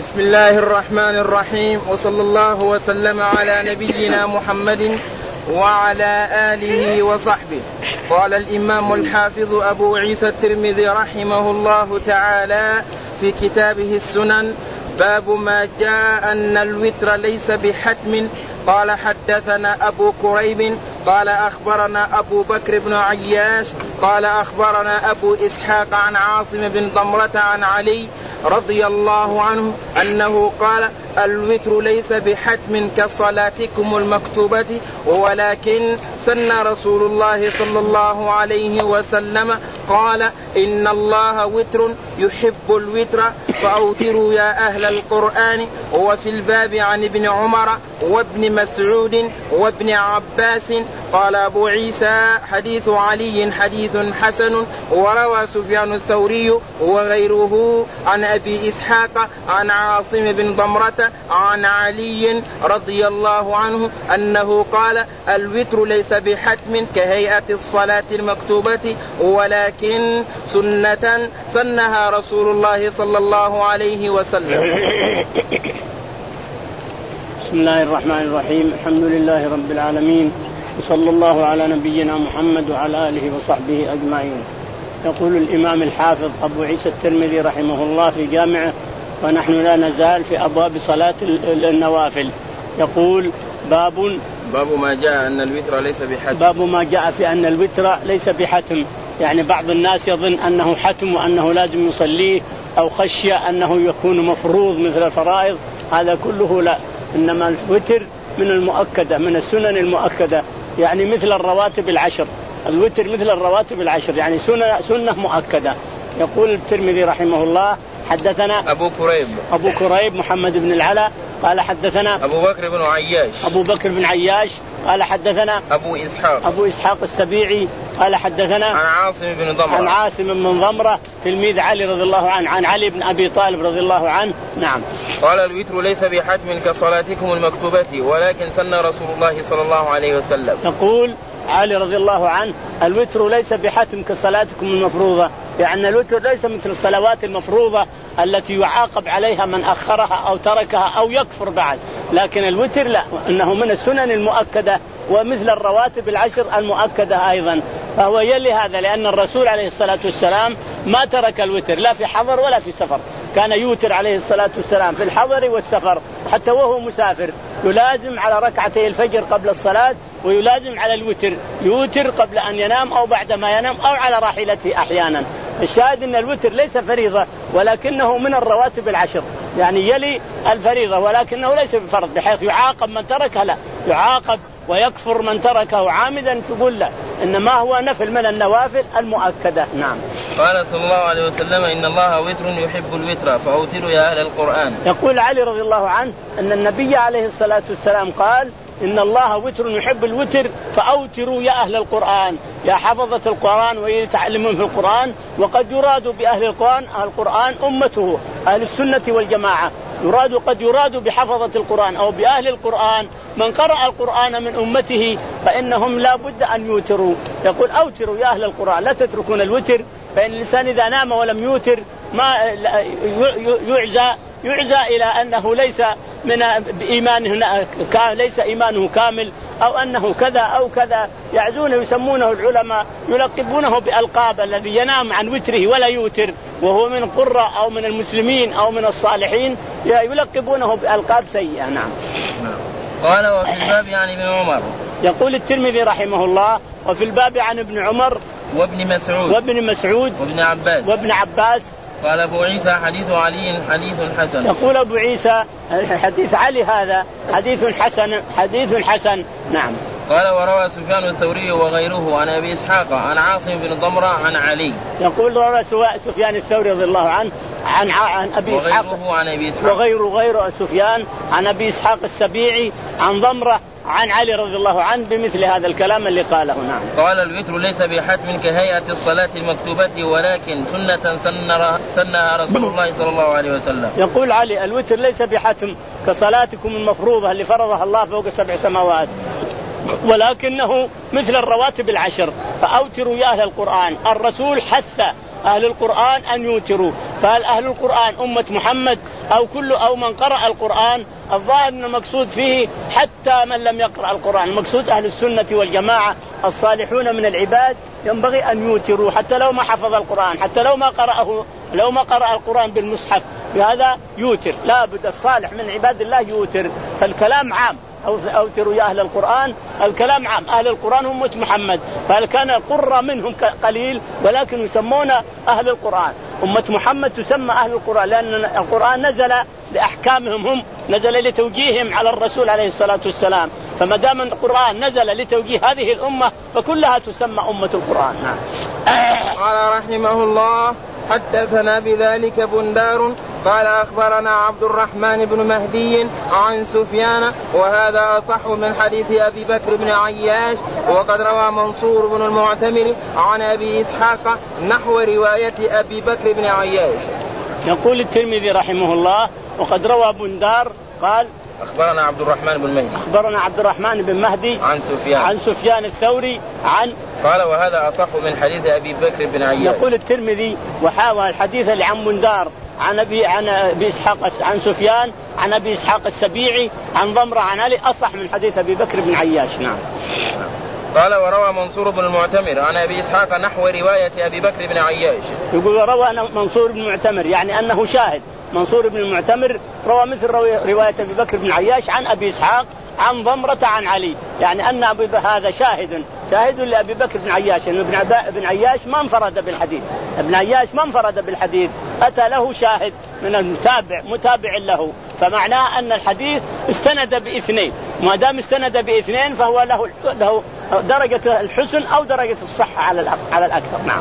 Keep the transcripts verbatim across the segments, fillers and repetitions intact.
بسم الله الرحمن الرحيم، وصلى الله وسلم على نبينا محمد وعلى آله وصحبه. قال الإمام الحافظ أبو عيسى الترمذي رحمه الله تعالى في كتابه السنن: باب ما جاء أن الوتر ليس بحتم. قال حدثنا أبو كريب قال أخبرنا أبو بكر بن عياش قال أخبرنا أبو إسحاق عن عاصم بن ضمرة عن علي رضي الله عنه أنه قال: الوتر ليس بحتم كصلاتكم المكتوبة، ولكن سن رسول الله صلى الله عليه وسلم قال: إن الله وتر يحب الوتر فأوتروا يا أهل القرآن. وفي الباب عن ابن عمر وابن مسعود وابن عباس. قال أبو عيسى: حديث علي حديث حسن. وروى سفيان الثوري وغيره عن أبي إسحاق عن عاصم بن ضمرة عن علي رضي الله عنه أنه قال: الوتر ليس بحتم كهيئة الصلاة المكتوبة، ولكن سنة سنها رسول الله صلى الله عليه وسلم. بسم الله الرحمن الرحيم، الحمد لله رب العالمين، وصلى الله على نبينا محمد وعلى آله وصحبه أجمعين. يقول الإمام الحافظ أبو عيسى الترمذي رحمه الله في جامعه، ونحن لا نزال في أبواب صلاة النوافل. يقول: باب باب ما جاء أن الوتر ليس بحتم. باب ما جاء في أن الوتر ليس بحتم، يعني بعض الناس يظن أنه حتم وأنه لازم يصليه، أو خشي أنه يكون مفروض مثل الفرائض. هذا كله لا، إنما الوتر من المؤكدة، من السنن المؤكدة، يعني مثل الرواتب العشر. الوتر مثل الرواتب العشر، يعني سنة, سنة مؤكدة. يقول الترمذي رحمه الله: حدثنا أبو كريب أبو كريب محمد بن العلاء قال حدثنا أبو بكر بن عياش أبو بكر بن عياش قال حدثنا أبو إسحاق أبو إسحاق السبيعي قال حدثنا عن عاصم بن ضمرة عن عاصم بن ضمرة تلميذ علي رضي الله عنه عن علي بن أبي طالب رضي الله عنه. نعم. قال: الوتر ليس بحتم كصلاتكم المكتوبة، ولكن سن رسول الله صلى الله عليه وسلم. يقول علي رضي الله عنه: الوتر ليس بحتم كصلاتكم المفروضة، يعني الوتر ليس مثل الصلوات المفروضة التي يعاقب عليها من أخرها أو تركها أو يكفر بعد، لكن الوتر لا، إنه من السنن المؤكدة ومثل الرواتب العشر المؤكدة أيضا. فهو يلي هذا، لأن الرسول عليه الصلاة والسلام ما ترك الوتر لا في حضر ولا في سفر، كان يوتر عليه الصلاة والسلام في الحضر والسفر، حتى وهو مسافر يلازم على ركعتي الفجر قبل الصلاة، ويلازم على الوتر، يوتر قبل أن ينام أو بعد ما ينام أو على راحلته أحيانا. الشاهد أن الوتر ليس فريضة، ولكنه من الرواتب العشر، يعني يلي الفريضة، ولكنه ليس بفرض بحيث يعاقب من تركه، لا، يعاقب ويكفر من تركه عامدا، تقول لا، إنما هو نفل من النوافل المؤكدة. نعم. قال صلى الله عليه وسلم: إن الله وتر يحب الوتر فأوتروا يا أهل القرآن. يقول علي رضي الله عنه أن النبي عليه الصلاة والسلام قال: إن الله وتر يحب الوتر فأوتروا يا أهل القرآن، يا حفظة القرآن ويتعلمون في القرآن. وقد يراد بأهل القرآن القرآن أمته أهل السنة والجماعة، يراد قد يراد بحفظة القرآن أو بأهل القرآن من قرأ القرآن من أمته، فإنهم لا بد أن يوتروا. يقول: أوتروا يا أهل القرآن، لا تتركون الوتر، فإن الإنسان إذا نام ولم يوتر ما يعزى يعزى إلى أنه ليس من إيمانه، ليس إيمانه كامل، أو أنه كذا أو كذا، يعزونه يسمونه العلماء يلقبونه بألقاب. الذي ينام عن وتره ولا يوتر وهو من قراء أو من المسلمين أو من الصالحين يلقبونه بألقاب سيئة. نعم. قال: وفي الباب عن ابن عمر. يقول الترمذي رحمه الله: وفي الباب عن ابن عمر وابن مسعود وابن مسعود وابن عباس وابن عباس. قال أبو عيسى: حديث علي حديث حسن. يقول أبو عيسى: حديث علي هذا حديث حسن حديث حسن. نعم. قال: وروى سفيان الثوري وغيره عن أبي إسحاق عن عاصم بن ضمرة عن علي. يقول روى سفيان الثوري رضي الله عنه عن عن أبي إسحاق عن أبي إسحاق وغيره غير سفيان عن أبي إسحاق السبيعي عن ضمرة عن علي رضي الله عنه بمثل هذا الكلام اللي قاله. نعم. قال: الوتر ليس بحتم كهيئة الصلاة المكتوبة، ولكن سنة سنها رسول الله صلى الله عليه وسلم. يقول علي: الوتر ليس بحتم كصلاتكم المفروضة اللي فرضها الله فوق سبع سماوات، ولكنه مثل الرواتب العشر، فأوتروا يا أهل القرآن. الرسول حث أهل القرآن أن يوتروا، فهل أهل القرآن أمة محمد أو كل أو من قرأ القرآن. الظاهر أن المقصود فيه حتى من لم يقرأ القرآن، المقصود أهل السنة والجماعة الصالحون من العباد ينبغي أن يوتروا حتى لو ما حفظ القرآن، حتى لو ما قرأه لو ما قرأ القرآن بالمصحف، بهذا يوتر. لا بد الصالح من عباد الله يوتر. فالكلام عام، أوتروا يا أهل القرآن، الكلام عام. أهل القرآن هم أمة محمد، فكان القرى منهم قليل ولكن يسمون أهل القرآن. أمة محمد تسمى أهل القرآن لأن القرآن نزل لأحكامهم هم، نزل لتوجيههم على الرسول عليه الصلاة والسلام. فما دام القرآن نزل لتوجيه هذه الأمة فكلها تسمى أمة القرآن. نعم. قال رحمه الله: حدثنا بذلك بندار قال أخبرنا عبد الرحمن بن مهدي عن سفيان، وهذا أصح من حديث أبي بكر بن عياش. وقد روى منصور بن المعتمر عن أبي إسحاق نحو رواية أبي بكر بن عياش. يقول الترمذي رحمه الله: وقد روى بندار قال أخبرنا عبد الرحمن بن مهدي أخبرنا عبد الرحمن بن مهدي عن سفيان عن سفيان الثوري عن قال وهذا أصح من حديث أبي بكر بن عياش. يقول الترمذي: وحاول الحديث اللي عن بندار عن أبي عن أبي إسحاق عن سفيان عن أبي إسحاق السبيعي عن ضمرة عن علي أصح من حديث أبي بكر بن عياش. نعم. قال وروى منصور بن المعتمر عن أبي إسحاق نحو رواية أبي بكر بن عياش. يقول روى منصور بن المعتمر يعني أنه شاهد. منصور بن المعتمر روى مثل رواية أبي بكر بن عياش عن أبي إسحاق عن ضمرة عن علي، يعني أن أبي هذا شاهد شاهد لأبي بكر بن عياش، أن ابن ابن عياش ما انفرد بالحديث، ابن عياش ما انفرد بالحديث، أتى له شاهد من المتابع متابع له، فمعناه أن الحديث استند باثنين، ما دام استند باثنين فهو له له درجة الحسن أو درجة الصحة على على الأكثر. نعم.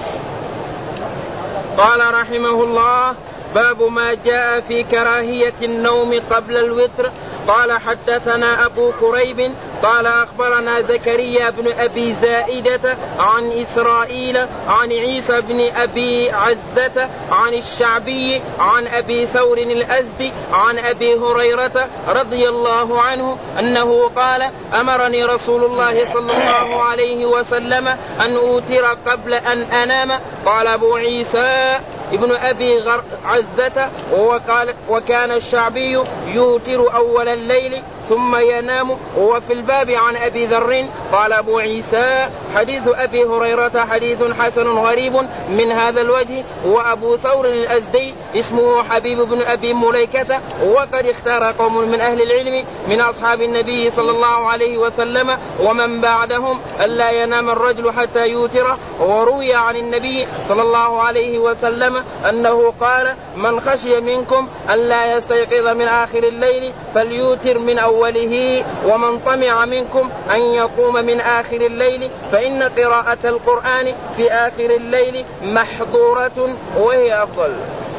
قال رحمه الله: باب ما جاء في كراهية النوم قبل الوتر. قال حدثنا أبو كريب قال أخبرنا زكريا بن أبي زائدة عن إسرائيل عن عيسى بن أبي عزة عن الشعبي عن أبي ثور الأزدي عن أبي هريرة رضي الله عنه أنه قال: أمرني رسول الله صلى الله عليه وسلم أن أوتر قبل أن أنام. قال أبو عيسى ابن أبي عزة: وقال وكان الشعبي يوتر أول الليل ثم ينام. وفي الباب عن أبي ذر قال أبو عيسى: حديث أبي هريرة حديث حسن غريب من هذا الوجه. وأبو ثور الأزدي اسمه حبيب بن أبي مليكة، وقد اختار قوم من أهل العلم من أصحاب النبي صلى الله عليه وسلم ومن بعدهم ألا ينام الرجل حتى يوتر. وروي عن النبي صلى الله عليه وسلم أنه قال: من خشي منكم ألا يستيقظ من آخر الليل فليوتر من أوله، ومن طمع منكم أن يقوم من آخر الليل فإن قراءة القرآن في آخر الليل محظورة وهي أفضل.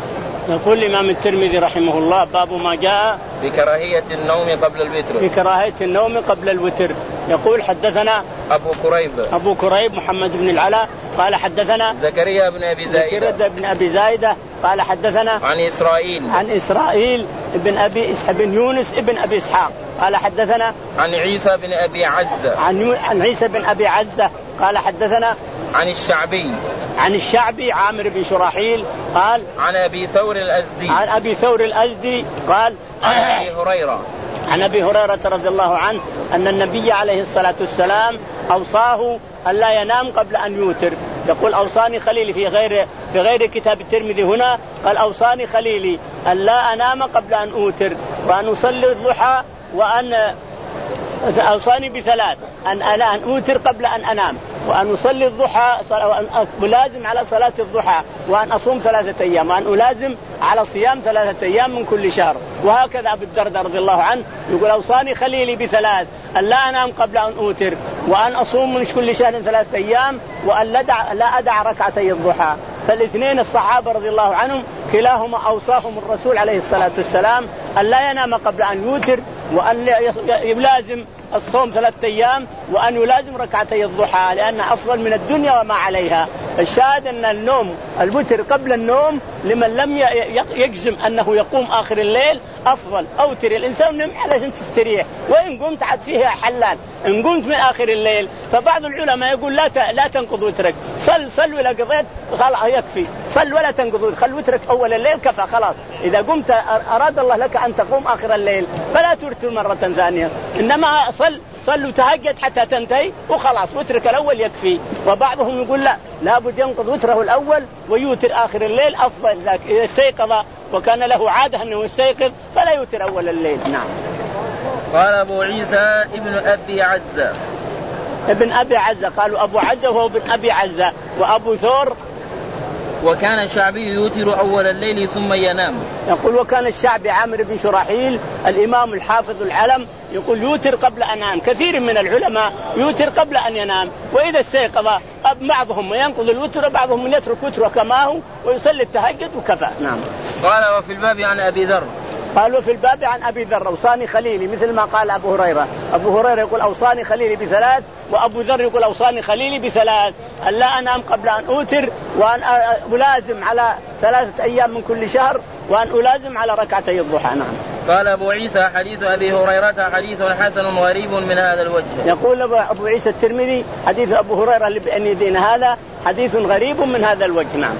يقول الإمام الترمذي رحمه الله: باب ما جاء بكراهية النوم قبل الوتر. بكراهية النوم قبل الوتر. يقول حدثنا أبو كريب أبو كريب محمد بن العلاء قال حدثنا زكريا بن أبي زائدة زكريا بن أبي زائدة قال حدثنا عن إسرائيل عن إسرائيل بن أبي بن يونس بن أبي إسحاق قال حدثنا عن عيسى بن أبي عزة عن عن عيسى بن أبي عزة قال حدثنا عن الشعبي عن الشعبي عامر بن شراحيل قال عن أبي ثور الأزدي عن أبي ثور الأزدي قال عن أبي هريرة عن أبي هريرة رضي الله عنه أن النبي عليه الصلاة والسلام أوصاه ألا ينام قبل أن يوتر. يقول: أوصاني خليلي في غير في غير كتاب الترمذي، هنا قال: أوصاني خليلي ألا أنام قبل أن أوتر وأن أصلي الضحى، وأن أوصاني بثلاث: أن أن أوتر قبل أن أنام، وأن أصلي الضحى، وأن ألازم على صلاة الضحى، وأن أصوم ثلاثة أيام، وأن ألازم على صيام ثلاثة أيام من كل شهر. وهكذا أبو الدرداء رضي الله عنه يقول: أوصاني خليلي بثلاث: أن لا أنام قبل أن أوتر، وأن أصوم من كل شهر ثلاثة أيام، وأن لا أدع ركعتي الضحى. فالاثنين الصحابة رضي الله عنهم كلاهما أوصاهم الرسول عليه الصلاة والسلام أن لا ينام قبل أن يوتر، وأن يلازم الصوم ثلاثة أيام، وأن يلازم ركعتي الضحى، لأن أفضل من الدنيا وما عليها. الشاهد أن النوم الوتر قبل النوم لمن لم يجزم أنه يقوم آخر الليل أفضل. أوتر الإنسان نم علشان تستريح، وإن قمت عاد فيها حلال. إن قمت من آخر الليل فبعض العلماء يقول لا لا تنقض وترك، صل صل ولا قضيت خلاص يكفي، صل ولا تنقض، خل وترك أول الليل كفى خلاص. إذا قمت أراد الله لك أن تقوم آخر الليل فلا توتر مرة ثانية، إنما صل صل وتهجد حتى تنتهي وخلاص وترك الأول يكفي. وبعضهم يقول لا لابد ينقض وتره الأول ويوتر آخر الليل أفضل. إذا استيقظ وكان له عادة أنه يستيقظ فلا يوتر أول الليل. نعم. قال أبو عيسى ابن أبي عزة ابن أبي عزة، قالوا أبو عزة وهو ابن أبي عزة. وأبو ثور وكان الشعبي يوتر أول الليل ثم ينام. يقول وكان الشعبي عامر بن شراحيل الإمام الحافظ العلم يقول يوتر قبل أن ينام. كثير من العلماء يوتر قبل أن ينام، وإذا استيقظ بعضهم ينقض الوتر وبعضهم يترك وتره كما هو ويصلي التهجد وكفى. نعم. قال وفي الباب عن أبي ذر، قالوا في الباب عن أبي ذر أوصاني خليلي، مثل ما قال أبو هريرة. أبو هريرة يقول أوصاني خليلي بثلاث، وأبو ذر يقول أوصاني خليلي بثلاث: أن لا أنام قبل أن أوتر، وأن ألازم على ثلاثة أيام من كل شهر، وأن ألازم على ركعتي الضحى. نعم. قال أبو عيسى حديث أبي هريرة حديث حسن غريب من هذا الوجه. يقول أبو عيسى الترمذي حديث أبو هريرة اللي بأن دين هذا حديث غريب من هذا الوجه. نعم.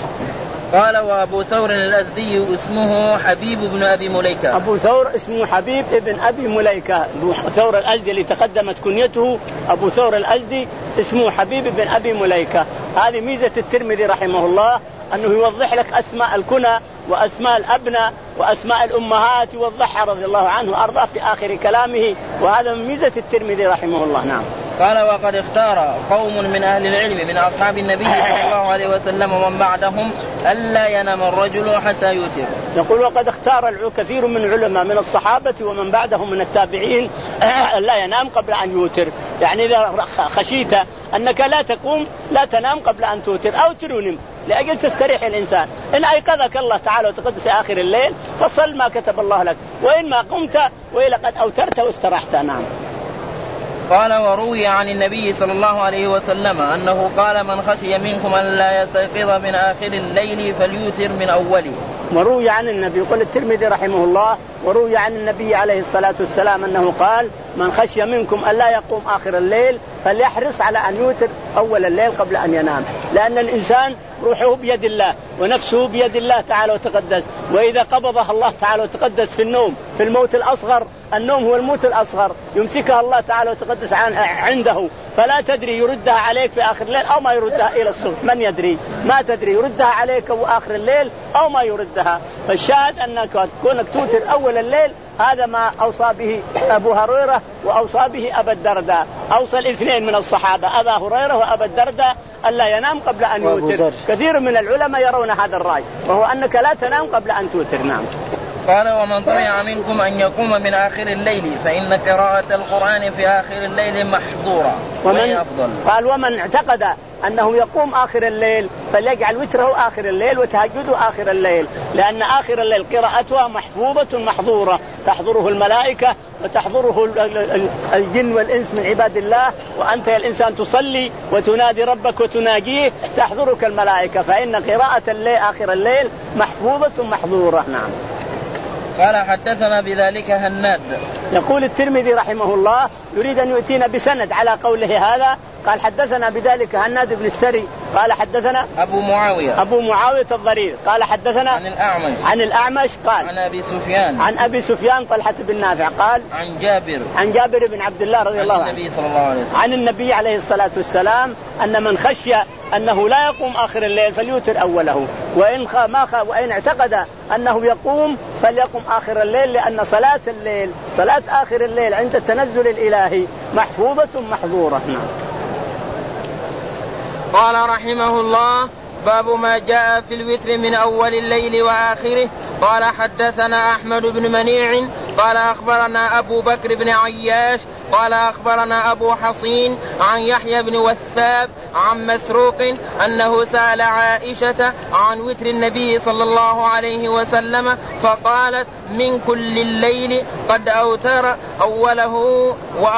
قال وأبو ثور الأزدي اسمه حبيب بن أبي مليكة. أبو ثور اسمه حبيب ابن أبي مليكة. أبو ثور الأزدي اللي تقدمت كنيته أبو ثور الأزدي اسمه حبيب بن أبي مليكة. هذه ميزة الترمذي رحمه الله، أنه يوضح لك أسماء الكنى وأسماء الأبناء وأسماء الأمهات، يوضحها رضي الله عنه وأرضاه في آخر كلامه، وهذا من ميزة الترمذي رحمه الله. نعم. قال وقد اختار قوم من أهل العلم من أصحاب النبي صلى الله عليه وسلم ومن بعدهم ألا ينام الرجل حتى يوتر. يقول وقد اختار كثير من العلماء من الصحابة ومن بعدهم من التابعين ألا ينام قبل أن يوتر. يعني إذا خشيت أنك لا تقوم لا تنام قبل أن توتر أو تنم لأجل تستريح الإنسان. إن أيقظك الله تعالى وتقدس في آخر الليل فصل ما كتب الله لك، وإن ما قمت وإلى قد أوترت واسترحت. نعم. قال وروي عن النبي صلى الله عليه وسلم أنه قال من خشي منكم أن لا يستيقظ من آخر الليل فليوتر من أوله. وروي عن النبي، يقول الترمذي رحمه الله، وروي عن النبي عليه الصلاة والسلام أنه قال من خشي منكم أن لا يقوم آخر الليل فليحرص على أن يوتر أول الليل قبل أن ينام، لأن الإنسان روحه بيد الله ونفسه بيد الله تعالى وتقدس، وإذا قبضها الله تعالى وتقدس في النوم في الموت الأصغر، النوم هو الموت الأصغر، يمسكها الله تعالى وتقدس عنده، فلا تدري يردها عليك في آخر الليل أو ما يردها إلى الصبح، من يدري؟ ما تدري يردها عليك آخر الليل أو ما يردها. فالشاهد أنك كونك توتر أول الليل، هذا ما أوصى به أبو هريرة وأوصى به أبا الدرداء، أوصى الاثنين من الصحابة أبا هريرة وأبا الدرداء ألا ينام قبل أن يوتر. كثير من العلماء يرون هذا الرأي، وهو أنك لا تنام قبل أن توتر. نعم. قال ومن طمع منكم أن يقوم من آخر الليل فإن قراءة القرآن في آخر الليل محظورة. ومن أفضل؟ قال ومن اعتقد أنه يقوم آخر الليل فليجعل وتره آخر الليل وتهجده آخر الليل، لأن آخر الليل قراءتها محفوظة محظورة، تحضره الملائكة وتحضره الجن والإنس من عباد الله، وأنت يا الإنسان تصلي وتنادي ربك وتناجيه تحضرك الملائكة، فإن قراءة الليل آخر الليل محفوظة محظورة. نعم. قال حدثنا بذلك هناد. يقول الترمذي رحمه الله يريد أن يؤتينا بسند على قوله هذا، قال حدثنا بذلك هناد بن السري قال حدثنا أبو معاوية أبو معاوية الضرير قال حدثنا عن الأعمش عن الأعمش قال عن أبي سفيان عن أبي سفيان طلحة بن نافع قال عن جابر عن جابر بن عبد الله رضي الله عنه النبي صلى الله عليه وسلم عن النبي عليه الصلاة والسلام أن من خشي أنه لا يقوم آخر الليل فليوتر أوله، وإن خا ما خا وإن اعتقد أنه يقوم فليقم آخر الليل، لأن صلاة الليل صلاة آخر الليل عند التنزل الإلهي محفوظة محظورة. نعم. قال رحمه الله باب ما جاء في الوتر من أول الليل وآخره. قال حدثنا أحمد بن منيع قال أخبرنا أبو بكر بن عياش قال أخبرنا أبو حصين عن يحيى بن وثاب عن مسروق أنه سأل عائشة عن وتر النبي صلى الله عليه وسلم فقالت من كل الليل قد أوتر أوله وأو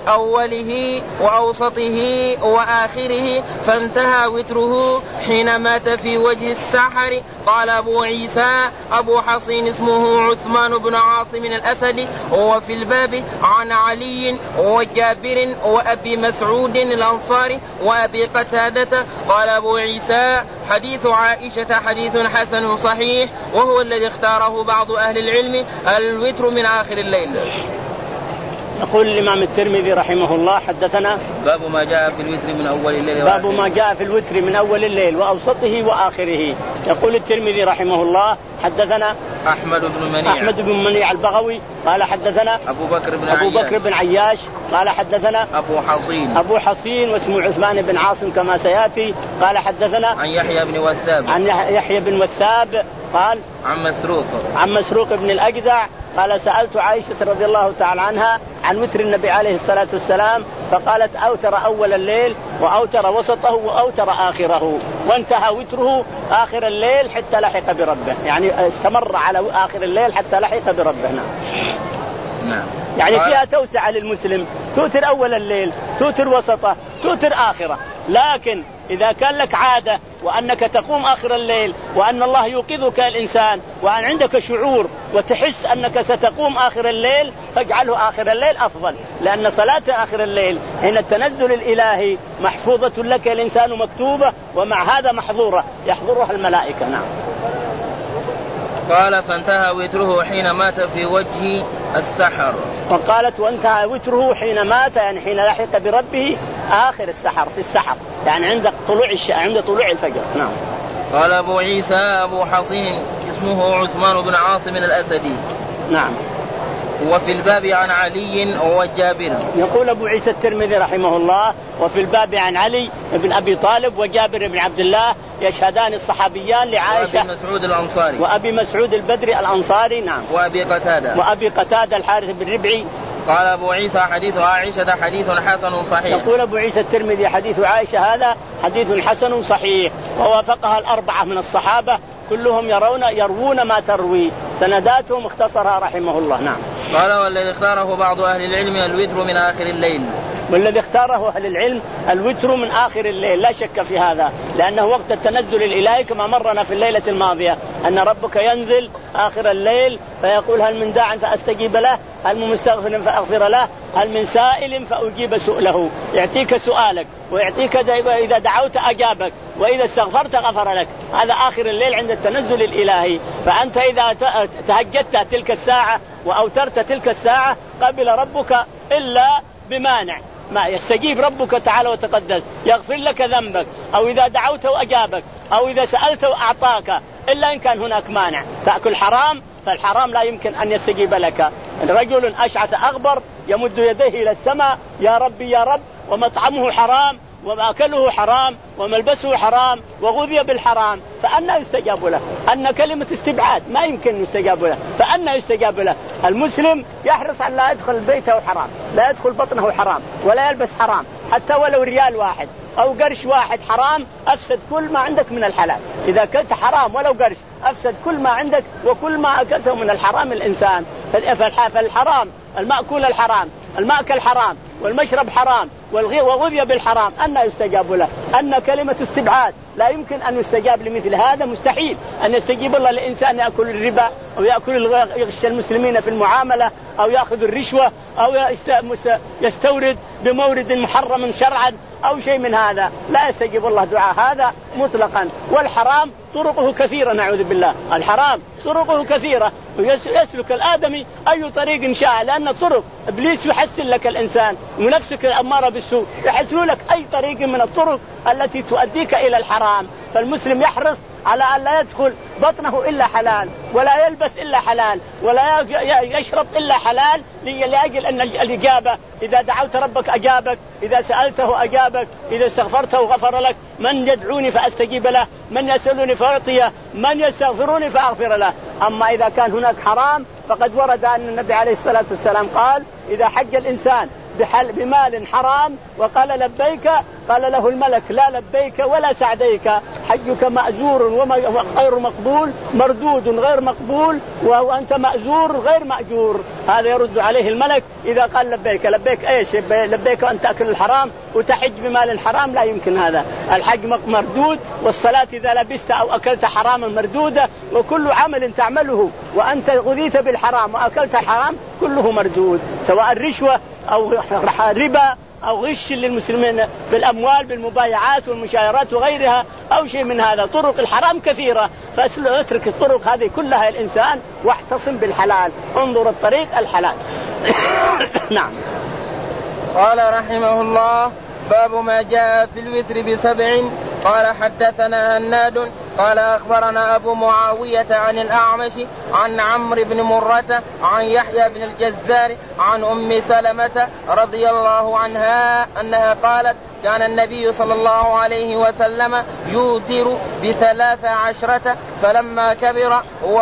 أوله وأوسطه وآخره فانتهى وتره حين مات في وجه السحر. قال أبو عيسى أبو حصين اسمه عثمان بن عاصم الأسدي. وفي الباب عن علي وجابر وأبي مسعود الأنصاري وأبي قتادة. قال أبو عيسى حديث عائشة حديث حسن صحيح وهو الذي اختاره بعض أهل العلم الوتر من آخر الليل. يقول الإمام الترمذي رحمه الله حدثنا باب ما جاء في الوتر من أول الليل باب ما جاء في الوتر من أول الليل وأوسطه وآخره. يقول الترمذي رحمه الله حدثنا أحمد بن منيع أحمد بن منيع البغوي قال حدثنا أبو بكر بن أبو عياش بكر بن عياش قال حدثنا أبو حصين أبو حصين واسمه عثمان بن عاصم كما سيأتي. قال حدثنا عن يحيى بن وثاب عن يحيى بن وثاب قال عن مسروق عن مسروق بن الأجدع قال سألت عائشة رضي الله تعالى عنها عن وتر النبي عليه الصلاة والسلام فقالت أوتر أول الليل وأوتر وسطه وأوتر آخره وانتهى وتره آخر الليل حتى لحق بربه، يعني استمر على آخر الليل حتى لحق بربه. نعم. يعني فيها توسعة للمسلم، توتر أول الليل توتر وسطه توتر آخره. لكن إذا كان لك عادة وأنك تقوم آخر الليل وأن الله يوقظك الإنسان وأن عندك شعور وتحس أنك ستقوم آخر الليل فاجعله آخر الليل أفضل، لأن صلاة آخر الليل حين التنزل الإلهي محفوظة لك الإنسان مكتوبة ومع هذا محظورة يحضرها الملائكة. نعم. قال فانتهى وتره حين مات في وجه السحر. وقالت وانتهى وتره حين مات يعني حين لحق بربه آخر السحر في السحر يعني عند طلوع الش... عند طلوع الفجر. نعم. قال أبو عيسى أبو حصين اسمه عثمان بن عاصم الأسدي. نعم. وفي الباب عن علي وجابر. يقول أبو عيسى الترمذي رحمه الله وفي الباب عن علي بن أبي طالب وجابر بن عبد الله يشهدان الصحابيان لعائشة وأبي مسعود الأنصاري وأبي مسعود البدري الأنصاري. نعم. وأبي قتادة وأبي قتادة الحارث بن ربعي. قال أبو عيسى حديث عائشة حديث حسن صحيح. يقول أبو عيسى الترمذي حديث عائشة هذا حديث حسن صحيح ووافقها الأربعة من الصحابة كلهم يرون يروون ما تروي سنداتهم اختصرها رحمه الله. نعم. قال والذي اختاره بعض أهل العلم الوتر من آخر الليل. والذي اختاره أهل العلم الوتر من آخر الليل لا شك في هذا، لأنه وقت التنزل الإلهي كما مرنا في الليلة الماضية أن ربك ينزل آخر الليل فيقول هل من داع فأستجيب له، هل من مستغفر فأغفر له، هل من سائل فأجيب سؤله. يعطيك سؤالك ويعطيك إذا دعوت أجابك وإذا استغفرت غفر لك. هذا آخر الليل عند التنزل الإلهي. فأنت إذا تهجدت تلك الساعة وأوترت تلك الساعة قبل ربك إلا بمانع، ما يستجيب ربك تعالى وتقدس يغفر لك ذنبك أو إذا دعوته أجابك أو إذا سألته أعطاك، إلا إن كان هناك مانع. تأكل حرام فالحرام لا يمكن أن يستجيب لك. رجل أشعث أغبر يمد يديه إلى السماء يا ربي يا رب ومطعمه حرام ومأكله حرام وملبسه حرام وغذي بالحرام فأنا يستجاب له. أن كلمة استبعاد ما يمكن يستجاب له فأنا يستجاب له. المسلم يحرص على لا يدخل بيته حرام، لا يدخل بطنه حرام، ولا يلبس حرام، حتى ولو ريال واحد أو قرش واحد حرام أفسد كل ما عندك من الحلال. إذا أكلت حرام ولو قرش أفسد كل ما عندك وكل ما أكلته من الحرام الإنسان. فالحرام المأكول الحرام المأكل حرام والمشرب حرام وغذي بالحرام أن يستجاب له. أن كلمة استبعاد لا يمكن أن يستجاب لمثل هذا، مستحيل أن يستجيب الله لإنسان يأكل الربا أو يأكل يغش المسلمين في المعاملة أو يأخذ الرشوة أو يستورد بمورد محرم شرعا أو شيء من هذا، لا يستجيب الله دعاء هذا مطلقا. والحرام طرقه كثيرة نعوذ بالله، الحرام طرقه كثيرة ويسلك الآدمي أي طريق شاء، لأن طرق إبليس يحسن لك الإنسان ونفسك الأمارة بالسوء يحسن لك أي طريق من الطرق التي تؤديك إلى الحرام. فالمسلم يحرص على أن لا يدخل بطنه إلا حلال ولا يلبس إلا حلال ولا يشرب إلا حلال لأجل أن الإجابة إذا دعوت ربك أجابك، إذا سألته أجابك، إذا استغفرته غفر لك. من يدعوني فأستجيب له، من يسألني فأعطيه، من يستغفروني فأغفر له. أما إذا كان هناك حرام فقد ورد أن النبي عليه الصلاة والسلام قال إذا حج الإنسان بحل بمال حرام وقال لبيك قال له الملك لا لبيك ولا سعديك، حجك مأجور وغير مقبول، مردود غير مقبول، وأنت مأجور غير مأجور. هذا يرد عليه الملك إذا قال لبيك. لبيك إيش؟ لبيك أن تأكل الحرام وتحج بمال الحرام؟ لا يمكن هذا. الحج مردود، والصلاة إذا لبست أو أكلت حراما مردودة، وكل عمل تعمله وأنت غذيت بالحرام وأكلت حرام كله مردود، سواء الرشوة أو ربا أو غش للمسلمين بالأموال بالمبايعات والمشايرات وغيرها أو شيء من هذا. طرق الحرام كثيرة، فاترك الطرق هذه كلها الإنسان واعتصم بالحلال. انظر الطريق الحلال. نعم. قال رحمه الله: باب ما جاء في الوتر بسبع. قال حدثنا هناد قال أخبرنا أبو معاوية عن الأعمش عن عمرو بن مرة عن يحيى بن الجزار عن أم سلمة رضي الله عنها أنها قالت: كان النبي صلى الله عليه وسلم يوتر بثلاث عشرة، فلما كبر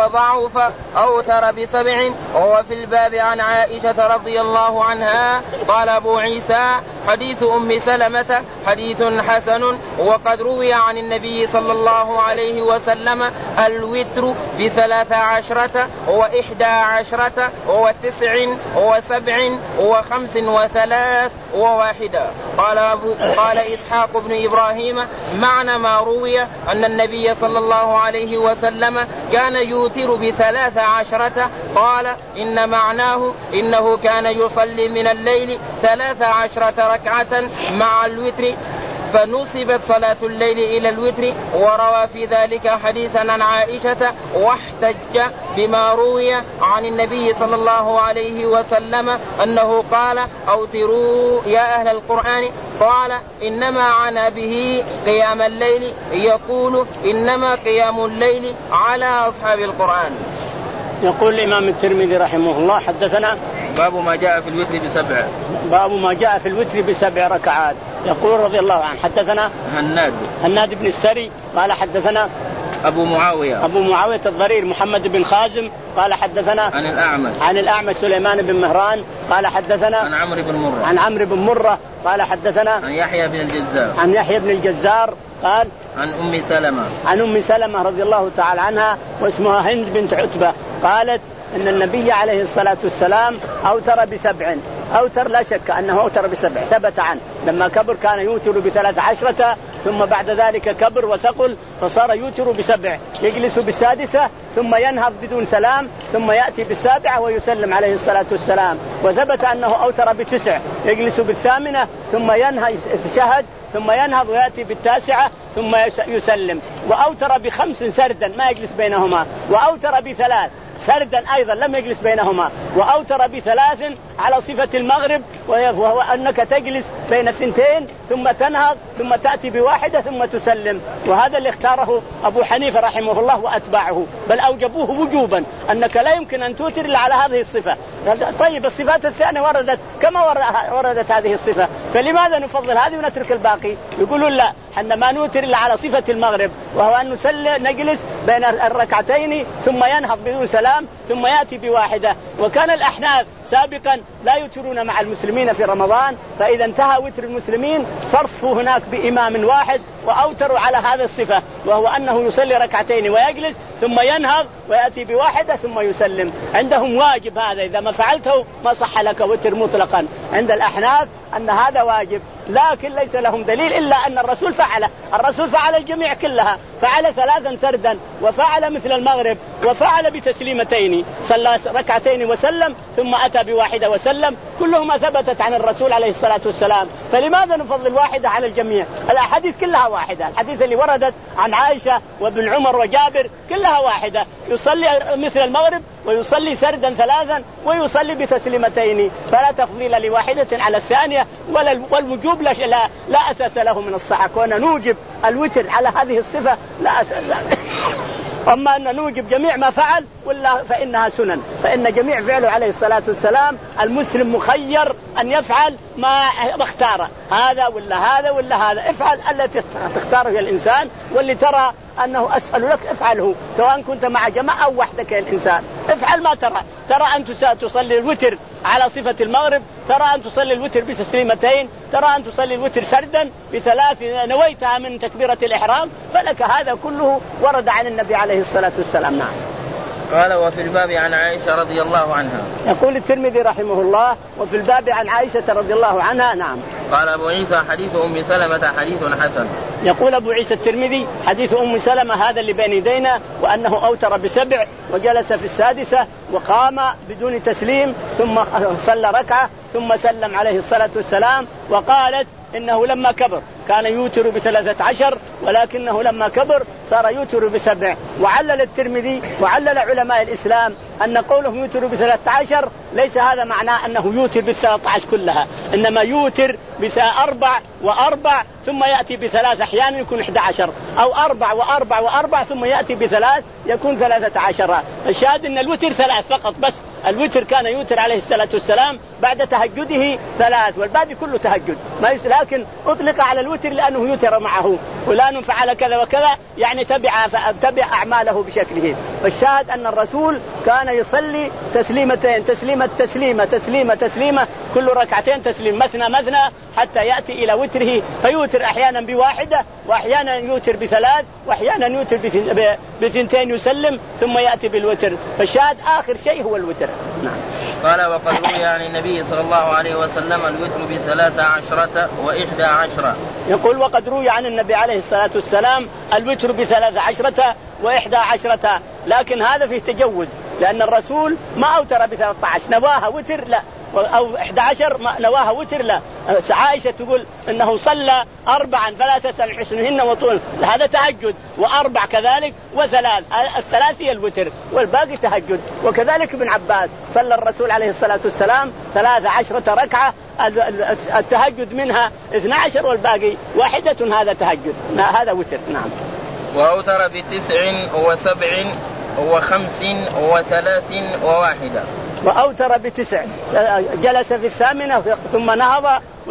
وضعف أوتر بسبع. وفي الباب عن عائشة رضي الله عنها. قال أبو عيسى: حديث أم سلمة حديث حسن، وقد روي عن النبي صلى الله عليه وسلم الوتر بثلاث عشرة وإحدى عشرة وتسع وسبع وخمس وثلاث وواحدة. قال, أبو قال إسحاق بن إبراهيم: معنى ما روي أن النبي صلى الله عليه وسلم كان يوتر بثلاث عشرة. قال: إن معناه إنه كان يصلي من الليل ثلاث عشرة ركعة مع الوتر، فنصبت صلاة الليل إلى الوتر. وروى في ذلك حديثا عن عائشة، واحتج بما روي عن النبي صلى الله عليه وسلم أنه قال: أوتروا يا أهل القرآن. قال: إنما عنا به قيام الليل، يقول: إنما قيام الليل على أصحاب القرآن. يقول الإمام الترمذي رحمه الله: حدثنا باب ما جاء في الوتر بسبع. باب ما جاء في الوتر بسبع ركعات. يقول رضي الله عنه: حدثنا هناد هناد بن السري قال حدثنا أبو معاوية أبو معاوية الضرير محمد بن خازم قال حدثنا عن الأعمش عن الأعمش سليمان بن مهران قال حدثنا عن عمرو بن مرة عن عمرو بن مرة قال حدثنا عن يحيى بن الجزار عن يحيى بن الجزار قال عن أم سلمة عن أم سلمة رضي الله تعالى عنها واسمها هند بنت عتبة قالت إن النبي عليه الصلاة والسلام أوتر بسبع. أوتر لا شك أنه أوتر بسبع، ثبت عنه لما كبر كان يوتر بثلاث عشرة، ثم بعد ذلك كبر وثقل فصار يوتر بسبع، يجلس بالسادسة ثم ينهض بدون سلام ثم يأتي بالسابعة ويسلم عليه الصلاة والسلام. وثبت أنه أوتر بتسع، يجلس بالثامنة ثم ينهى يتشهد ثم ينهض ويأتي بالتاسعة ثم يسلم. وأوتر بخمس سردا ما يجلس بينهما، وأوتر بثلاث سردا أيضا لم يجلس بينهما، وأوتر بثلاث على صفة المغرب وهو أنك تجلس بين اثنتين ثم تنهض ثم تأتي بواحدة ثم تسلم. وهذا اللي اختاره أبو حنيفة رحمه الله وأتباعه، بل أوجبوه وجوبا أنك لا يمكن أن توتر إلا على هذه الصفة. طيب الصفات الثانية وردت كما وردت هذه الصفة، فلماذا نفضل هذه ونترك الباقي؟ يقولون لا، حنا ما نوتر إلا على صفة المغرب، وهو أن نجلس بين الركعتين ثم ينهض بدون سلام ثم يأتي بواحدة. وكان الأحناف سابقا لا يوترون مع المسلمين في رمضان، فإذا انتهى وتر المسلمين صرفوا هناك بإمام واحد وأوتروا على هذا الصفة، وهو أنه يصلي ركعتين ويجلس ثم ينهض ويأتي بواحدة ثم يسلم. عندهم واجب هذا، إذا ما فعلته ما صح لك وتر مطلقا. عند الأحناف أن هذا واجب، لكن ليس لهم دليل إلا أن الرسول فعله. الرسول فعل الجميع كلها، فعل ثلاثا سردا وفعل مثل المغرب وفعل بتسليمتين، صلى ركعتين وسلم ثم أتى بواحدة وسلم، كلهما ثبتت عن الرسول عليه الصلاة والسلام. فلماذا نفضل واحدة على الجميع؟ الأحاديث كلها واحدة، الحديث اللي وردت عن عائشة وابن عمر وجابر كلها واحدة، يصلي مثل المغرب ويصلي سردا ثلاثا ويصلي بتسليمتين، فلا تفضيل لواحدة على الثانية، ولا والوجوب لا, لا, لا أساس له من الصحة. كنا نوجب الوتر على هذه الصفة لا أساس له. أما أن نوجب جميع ما فعل ولا فإنها سنن، فإن جميع فعله عليه الصلاة والسلام المسلم مخير أن يفعل ما اختاره، هذا ولا هذا ولا هذا، افعل التي تختاره الإنسان، واللي ترى أنه أسأل لك افعله، سواء كنت مع جماعة أو وحدك الإنسان، افعل ما ترى. ترى أن تصلي الوتر على صفة المغرب، ترى أن تصلي الوتر بتسليمتين، ترى أن تصلي الوتر سردا بثلاث نويتها من تكبيرة الإحرام، فلك هذا كله ورد عن النبي عليه الصلاة والسلام. نعم. قال وفي الباب عن عائشة رضي الله عنها. يقول الترمذي رحمه الله وفي الباب عن عائشة رضي الله عنها. نعم. قال أبو عيسى حديث أم سلمة حديث حسن. يقول أبو عيسى الترمذي حديث أم سلمة هذا اللي بين يدينا وأنه أوتر بسبع وجلس في السادسة وقام بدون تسليم ثم صلى ركعة ثم سلم عليه الصلاة والسلام. وقالت إنه لما كبر كان يوتر بثلاثة عشر ولكنه لما كبر صار يوتر بسبع. وعلل الترمذي وعلل علماء الإسلام أن قوله يوتر بثلاثة عشر ليس هذا معناه أنه يوتر بالثلاثة عشر كلها، إنما يوتر بأربع وأربع ثم يأتي بثلاث، أحيانا يكون إحدى عشر أو أربع وأربع وأربع ثم يأتي بثلاث يكون ثلاثة عشر. الشاهد أن الوتر ثلاث فقط بس. الوتر كان يوتر عليه الصلاة والسلام بعد تهجده ثلاث والباقي كله تهجد، لكن أطلق على الوتر لأنه يوتر معه فلان فعل كذا وكذا يعني تبع تبع أعماله بشكله. فالشاهد أن الرسول كان يصلي تسليمتين تسليمة تسليمة تسليمة تسليمة كل ركعتين تسليم مثنى مثنى حتى يأتي إلى وتره فيوتر أحيانا بواحدة وأحيانا يوتر بثلاث وأحيانا يوتر بثنتين يسلم ثم يأتي بالوتر. فالشاهد آخر شيء هو الوتر. نعم. قال وقد روي عن النبي صلى الله عليه وسلم الوتر بثلاث عشرة وإحدى عشرة. يقول وقد روي عن النبي عليه الصلاة والسلام الوتر بثلاث عشرة وإحدى عشرة، لكن هذا فيه تجوز لأن الرسول ما أوتر بثلاثة عشر نواها وتر لا أو إحدى عشر نواها وتر لا. عائشة تقول إنه صلى أربعا فلا تسأل حسنهن وطول، هذا تهجد، وأربع كذلك وثلاث، الثلاث هي الوتر والباقي تهجد. وكذلك ابن عباس صلى الرسول عليه الصلاة والسلام ثلاث عشرة ركعة التهجد منها اثنى عشر والباقي واحدة، هذا تهجد هذا وتر. نعم. وأوتر بتسع وسبع وخمس وثلاث وواحدة. وأوتر بتسع جلس في الثامنة ثم نهض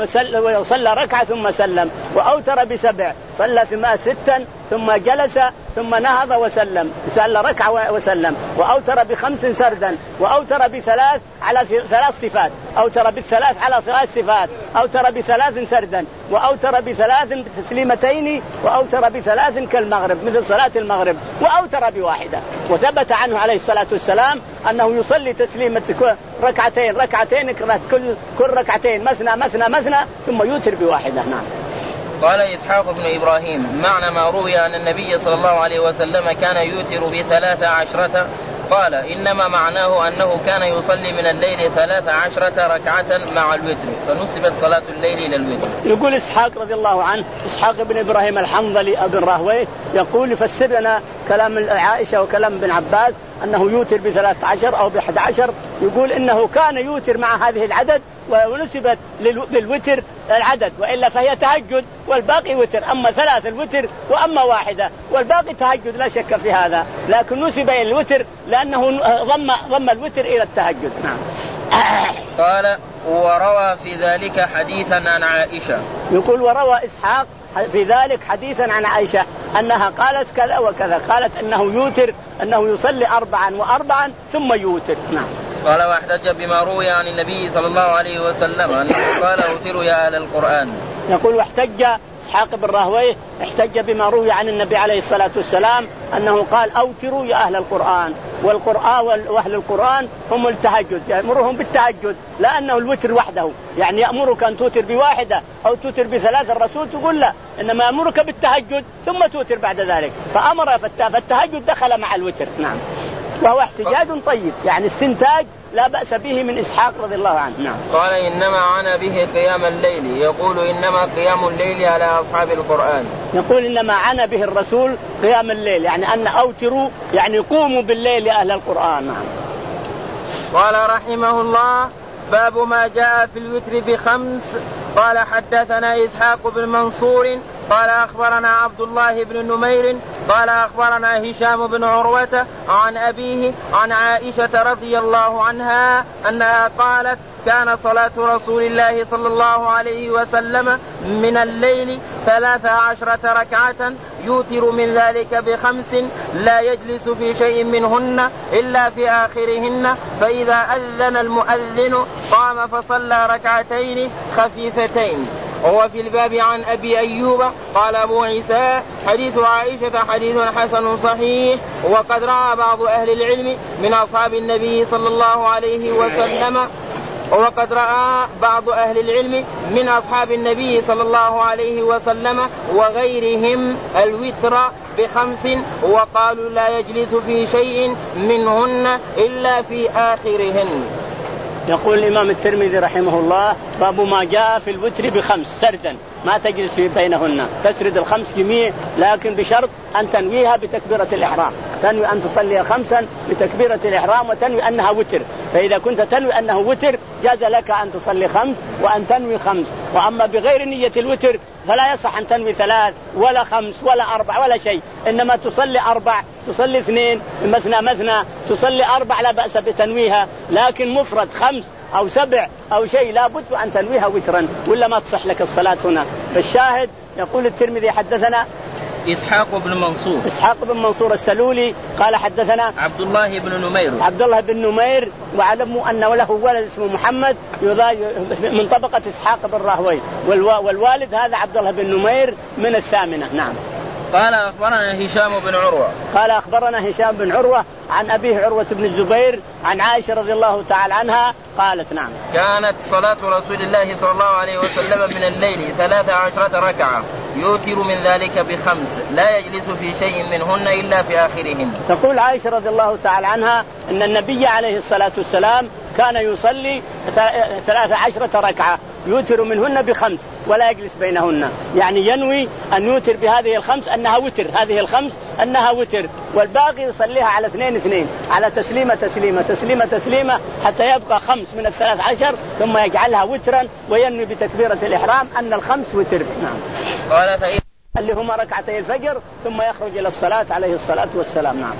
وصلى ركعة ثم سلم. وأوتر بسبع صلى ثم ستا ثم جلس ثم نهض وسلم صلى ركعة وسلم. وأوتر بخمس سردا. وأوتر بثلاث على ثلاث صفات، أوتر بالثلاث على ثلاث صفات، أوتر بثلاث سردا، وأوتر بثلاث تسليمتين، وأوتر بثلاث كالمغرب مثل صلاة المغرب، وأوتر بواحدة. وثبت عنه عليه الصلاة والسلام أنه يصلي تسليمة ركعتين ركعتين كل كل ركعتين مثنى مثنى مثنى ثم يوتر بواحدة. نعم. قال إسحاق بن إبراهيم معنى ما روي أن النبي صلى الله عليه وسلم كان يوتر بثلاث عشرة قال إنما معناه أنه كان يصلي من الليل ثلاث عشرة ركعة مع الوتر فنسبت صلاة الليل إلى الوتر. يقول إسحاق رضي الله عنه إسحاق بن إبراهيم الحنظلي ابن راهويه يقول يفسر لنا كلام عائشة وكلام ابن عباس أنه يوتر بثلاث عشر أو بأحد عشر. يقول إنه كان يوتر مع هذه العدد ونسبت للوتر العدد، وإلا فهي تهجد والباقي وتر، أما ثلاث الوتر وأما واحدة والباقي تهجد لا شك في هذا، لكن نسب إلى الوتر لأنه ضم ضم الوتر إلى التهجد. نعم. قال وروى في ذلك حديثا عن عائشة. يقول وروى إسحاق في ذلك حديثا عن عائشة أنها قالت كذا وكذا، قالت أنه يوتر أنه يصلي أربعا وأربعا ثم يوتر. نعم. قال واحتج بما روي عن النبي صلى الله عليه وسلم أنه قال أوتروا يا أهل القرآن. يقول واحتج إسحاق بن راهويه احتج بما روي عن النبي عليه الصلاة والسلام أنه قال أوتروا يا أهل القرآن، والقرآن وأهل القرآن هم التهجد، يأمرهم بالتهجد لأنه الوتر وحده، يعني يأمرك أن توتر بواحدة أو توتر بثلاث، الرسول تقول لا إنما يأمرك بالتهجد ثم توتر بعد ذلك، فأمر فالتهجد دخل مع الوتر. نعم. وهو احتجاج طيب، يعني استنتاج لا بأس به من إسحاق رضي الله عنه. نعم. قال إنما عنا به قيام الليل، يقول إنما قيام الليل على أصحاب القرآن. يقول إنما عنا به الرسول قيام الليل، يعني أن أوتروا يعني قوموا بالليل يا أهل القرآن. نعم. قال رحمه الله باب ما جاء في الوتر بخمس. قال حدثنا إسحاق بن منصور قال أخبرنا عبد الله بن نمير قال أخبرنا هشام بن عروة عن أبيه عن عائشة رضي الله عنها أنها قالت كان صلاة رسول الله صلى الله عليه وسلم من الليل ثلاث عشرة ركعة يوتر من ذلك بخمس لا يجلس في شيء منهن إلا في آخرهن، فإذا أذن المؤذن قام فصلى ركعتين خفيفتين. وفي الباب عن أبي أيوب قال أبو عيسى حديث عائشة حديث حسن صحيح. وقد رأى بعض أهل العلم من أصحاب النبي صلى الله عليه وسلم وقد رأى بعض أهل العلم من أصحاب النبي صلى الله عليه وسلم وغيرهم الوتر بخمس وقالوا لا يجلس في شيء منهن إلا في آخرهن. يقول الإمام الترمذي رحمه الله باب ما جاء في الوتر بخمس سردا ما تجلس في بينهن، تسرد الخمس جميع لكن بشرط أن تنويها بتكبيرة الإحرام، تنوي أن تصلي خمسا بتكبيرة الإحرام وتنوي أنها وتر. فإذا كنت تنوي أنه وتر جاز لك أن تصلي خمس وأن تنوي خمس. وأما بغير نية الوتر فلا يصح أن تنوي ثلاث ولا خمس ولا أربع ولا شيء، إنما تصلي أربع، تصلي اثنين مثنى مثنى، تصلي أربع لا بأس بتنويها، لكن مفرد خمس أو سبع أو شيء لا بد أن تنويها وترا ولا ما تصح لك الصلاة هنا. فالشاهد يقول الترمذي حدثنا إسحاق بن منصور إسحاق بن منصور السلولي قال حدثنا عبد الله بن نمير عبد الله بن نمير وعلموا أنه له ولد اسمه محمد من طبقة إسحاق بن راهوي، والوالد هذا عبد الله بن نمير من الثامنة. نعم. قال أخبرنا هشام بن عروة قال أخبرنا هشام بن عروة عن أبيه عروة بن الزبير عن عائشة رضي الله تعالى عنها قالت نعم كانت صلاة رسول الله صلى الله عليه وسلم من الليل ثلاث عشرة ركعة يوتر من ذلك بخمس لا يجلس في شيء منهن إلا في آخرهن. تقول عائشة رضي الله تعالى عنها أن النبي عليه الصلاة والسلام كان يصلي ثلاث عشرة ركعة يوتر منهن بخمس ولا يجلس بينهن، يعني ينوي أن يوتر بهذه الخمس أنها وتر، هذه الخمس أنها وتر، والباقي يصليها على اثنين اثنين، على تسليمة تسليمة تسليمة تسليمة حتى يبقى خمس من الثلاث عشر ثم يجعلها وترا وينوي بتكبيرة الإحرام أن الخمس وتر. نعم. قال فإن اللي هما ركعتي الفجر ثم يخرج إلى الصلاة عليه الصلاة والسلام. نعم.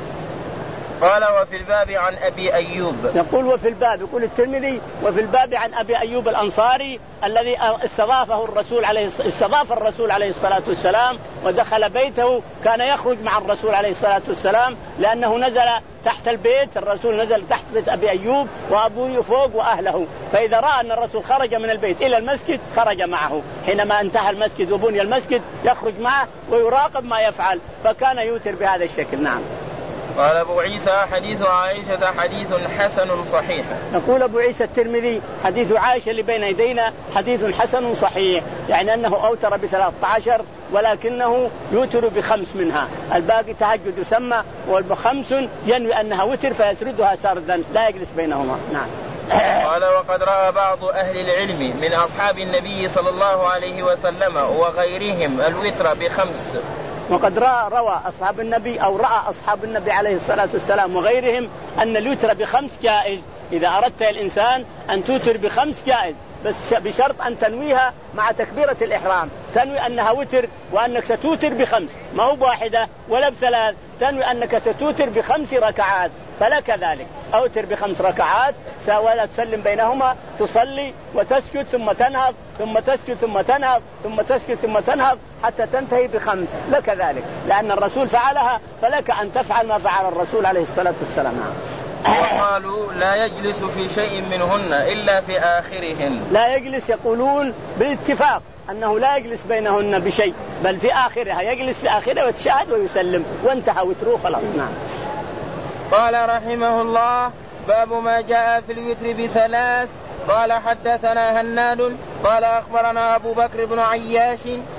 قال وفي الباب عن أبي أيوب يقول وفي الباب يقول الترمذي وفي الباب عن أبي أيوب الأنصاري الذي استضافه الرسول عليه استضاف الرسول عليه الصلاة والسلام ودخل بيته، كان يخرج مع الرسول عليه الصلاة والسلام لأنه نزل تحت البيت، الرسول نزل تحت بيت أبي أيوب وأبوه فوق وأهله، فإذا رأى أن الرسول خرج من البيت إلى المسجد خرج معه، حينما انتهى المسجد وبني المسجد يخرج معه ويراقب ما يفعل، فكان يوتر بهذا الشكل. نعم. قال أبو عيسى حديث عائشة حديث حسن صحيح. يقول أبو عيسى الترمذي حديث عائشة اللي بين يدينا حديث حسن صحيح، يعني أنه أوتر بثلاثة عشر ولكنه يوتر بخمس منها، الباقي تهجد يسمى، والخمس ينوي أنها وتر فيسردها سردا لا يجلس بينهما. نعم. قال وقد رأى بعض أهل العلم من أصحاب النبي صلى الله عليه وسلم وغيرهم الوتر بخمس. وقد رأى روى أصحاب النبي أو رأى أصحاب النبي عليه الصلاة والسلام وغيرهم أن الوتر بخمس جائز، إذا أردت الإنسان أن توتر بخمس جائز، بس بشرط أن تنويها مع تكبيرة الإحرام، تنوي أنها وتر وأنك ستوتر بخمس، ما هو بواحدة ولا بثلاث، تنوي أنك ستوتر بخمس ركعات، فلك ذلك أوتر بخمس ركعات ولا تسلم بينهما، تصلي وتسجد ثم تنهض ثم تسجد ثم تنهض ثم تسجد ثم تنهض حتى تنتهي بخمس، لك ذلك لأن الرسول فعلها، فلك أن تفعل ما فعل الرسول عليه الصلاة والسلام. وقالوا لا يجلس في شيء منهن إلا في آخرهن. لا يجلس يقولون بالاتفاق أنه لا يجلس بينهن بشيء، بل في آخرها يجلس في آخرها ويتشهد ويسلم وانتهى وتروه خلاص. نعم. قال رحمه الله باب ما جاء في الوتر بثلاث. قال حدثنا هناد قال أخبرنا أبو بكر بن عياش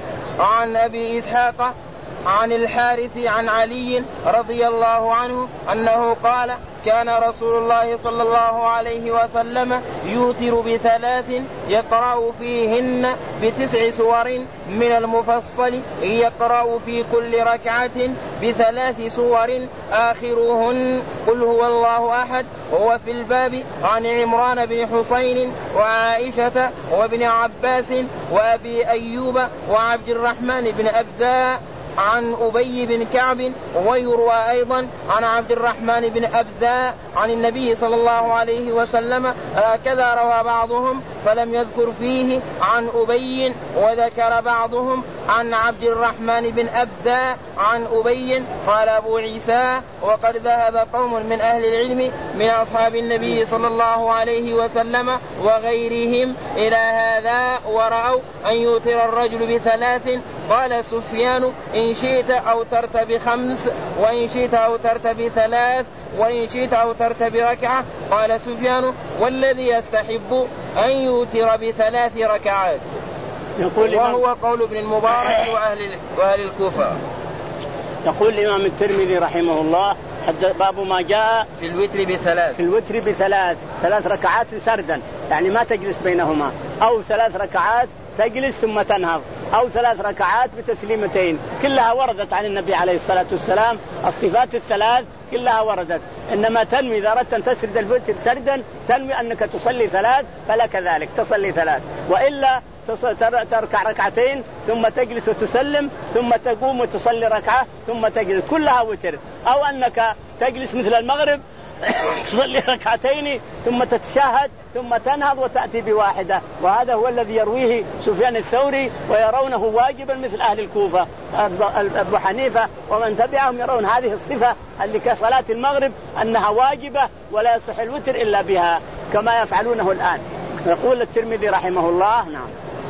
عن أبي إسحاق عن الحارث عن علي رضي الله عنه أنه قال كان رسول الله صلى الله عليه وسلم يوتر بثلاث يقرأ فيهن بتسع سور من المفصل يقرأ في كل ركعة بثلاث سور آخرهن قل هو الله أحد. هو في الباب عن عمران بن حسين وعائشة وابن عباس وأبي أيوب وعبد الرحمن بن أبزاء عن أبي بن كعب. ويروى أيضا عن عبد الرحمن بن أبزة عن النبي صلى الله عليه وسلم هكذا روى بعضهم فلم يذكر فيه عن أبي، وذكر بعضهم عن عبد الرحمن بن أبزة عن أبي. قال أبو عيسى وقد ذهب قوم من أهل العلم من أصحاب النبي صلى الله عليه وسلم وغيرهم إلى هذا ورأوا أن يوتر الرجل بثلاث. قال سفيان إن شئت أوترت بخمس، وإن شئت أوترت بثلاث، وإن شئت أوترت بركعة. قال سفيان والذي يستحب أن يوتر بثلاث ركعات، يقول وهو قول ابن المبارك وأهل, وأهل الكوفة. يقول الإمام الترمذي رحمه الله باب ما جاء في الوتر بثلاث في الوتر بثلاث ثلاث ركعات سردا، يعني ما تجلس بينهما، أو ثلاث ركعات تجلس ثم تنهض، أو ثلاث ركعات بتسليمتين، كلها وردت عن النبي عليه الصلاة والسلام. الصفات الثلاث كلها وردت. إنما تنوي إذا أردت أن تسرد الوتر سردا تنوي أنك تصلي ثلاث فلك ذلك تصلي ثلاث، وإلا تركع ركعتين ثم تجلس وتسلم ثم تقوم وتصلي ركعة ثم تجلس، كلها وتر. أو أنك تجلس مثل المغرب تصلي ركعتين ثم تتشهد ثم تنهض وتأتي بواحدة، وهذا هو الذي يرويه سفيان الثوري ويرونه واجبا مثل أهل الكوفة. أبو حنيفة ومن تبعهم يرون هذه الصفة اللي كصلاة المغرب أنها واجبة ولا يصح الوتر إلا بها كما يفعلونه الآن. يقول الترمذي رحمه الله نعم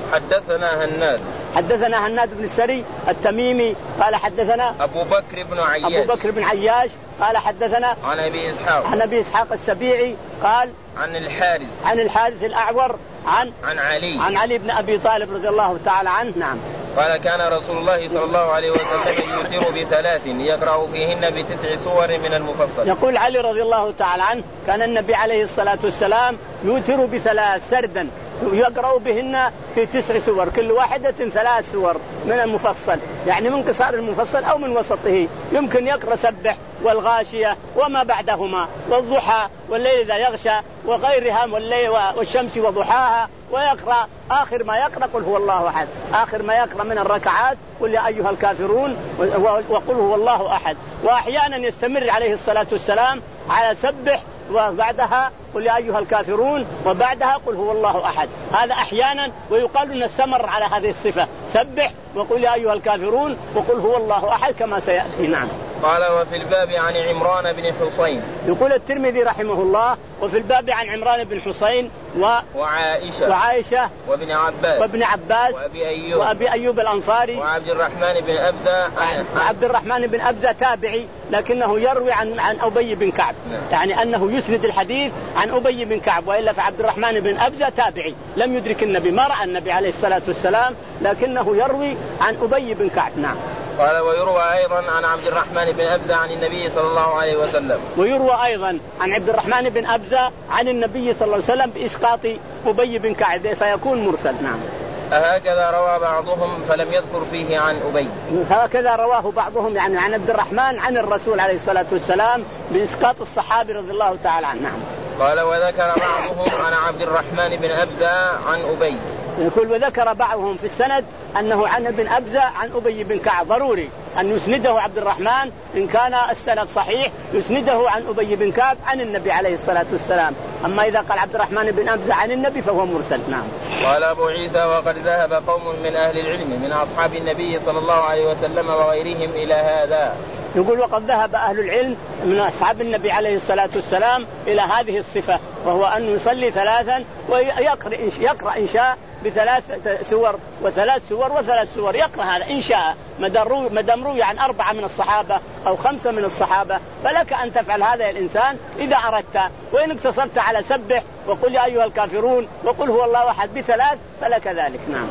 حدثنا هناد حدثنا هناد بن السري التميمي قال حدثنا أبو بكر بن عياش أبو بكر بن عياش قال حدثنا عن أبي إسحاق عن أبي إسحاق السبيعي قال عن الحارث عن الحارث الأعور عن عن علي عن علي بن أبي طالب رضي الله تعالى عنه نعم قال كان رسول الله صلى الله عليه وسلم يوتر بثلاث يقرأ فيهن بتسع سور من المفصل. يقول علي رضي الله تعالى عنه كان النبي عليه الصلاة والسلام يوتر بثلاث سردا يقرأ بهن في تسع سور، كل واحدة ثلاث سور من المفصل، يعني من قصار المفصل أو من وسطه. يمكن يقرأ سبح والغاشية وما بعدهما والضحى والليل إذا يغشى وغيرها والليل والشمس وضحاها، ويقرأ آخر ما يقرأ قل هو الله أحد، آخر ما يقرأ من الركعات قل يا أيها الكافرون وقل هو الله أحد. وأحيانا يستمر عليه الصلاة والسلام على سبح وبعدها قل يا أيها الكافرون وبعدها قل هو الله أحد، هذا أحيانا. ويقال أن استمر على هذه الصفة سبح وقل يا أيها الكافرون وقل هو الله أحد كما سيأتي. نعم. قال وفي الباب عن عمران بن حسين. يقول الترمذي رحمه الله وفي الباب عن عمران بن حسين و... وعائشة وعائشة وابن عباس وابن عباس وأبي أيوب وأبي أيوب الأنصاري وعبد الرحمن بن أبزة وعبد الرحمن بن أبزة تابعي لكنه يروي عن عن أبي بن كعب، يعني أنه يسند الحديث عن أبي بن كعب، وإلا فعبد الرحمن بن أبزة تابعي لم يدرك النبي، ما رأى النبي عليه الصلاة والسلام لكنه يروي عن أبي بن كعب. نعم. قال ويروى أيضا عن عبد الرحمن بن أبزة عن النبي صلى الله عليه وسلم. ويروى أيضا عن عبد الرحمن بن أبزة عن النبي صلى الله عليه وسلم بإسقاط أبي بن كعب فيكون مرسل. نعم. هكذا روى بعضهم فلم يذكر فيه عن أبي. هكذا رواه بعضهم يعني عن عبد الرحمن عن الرسول عليه الصلاة والسلام بإسقاط الصحابي رضي الله تعالى عنه. نعم. قال وذكر بعضهم عن عبد الرحمن بن أبزة عن أبي. يقول وذكر بعضهم في السند أنه عن ابن أبزة عن أبي بن كعب، ضروري أن يسنده عبد الرحمن إن كان السند صحيح يسنده عن أبي بن كعب عن النبي عليه الصلاة والسلام، أما إذا قال عبد الرحمن بن أبزة عن النبي فهو مرسل. نعم. قال أبو عيسى وقد ذهب قوم من أهل العلم من أصحاب النبي صلى الله عليه وسلم وغيرهم إلى هذا. يقول وقد ذهب أهل العلم من أصحاب النبي عليه الصلاة والسلام إلى هذه الصفة، وهو أن يصلي ثلاثا ويقرأ يقرأ إن شاء بثلاث سور وثلاث سور وثلاث سور، يقرأ هذا إن شاء ما دام روي عن أربعة من الصحابة أو خمسة من الصحابة، فلك أن تفعل هذا الإنسان إذا أردت. وإن اقتصرت على سبح وقل يا أيها الكافرون وقل هو الله أحد بثلاث فلك ذلك. نعم.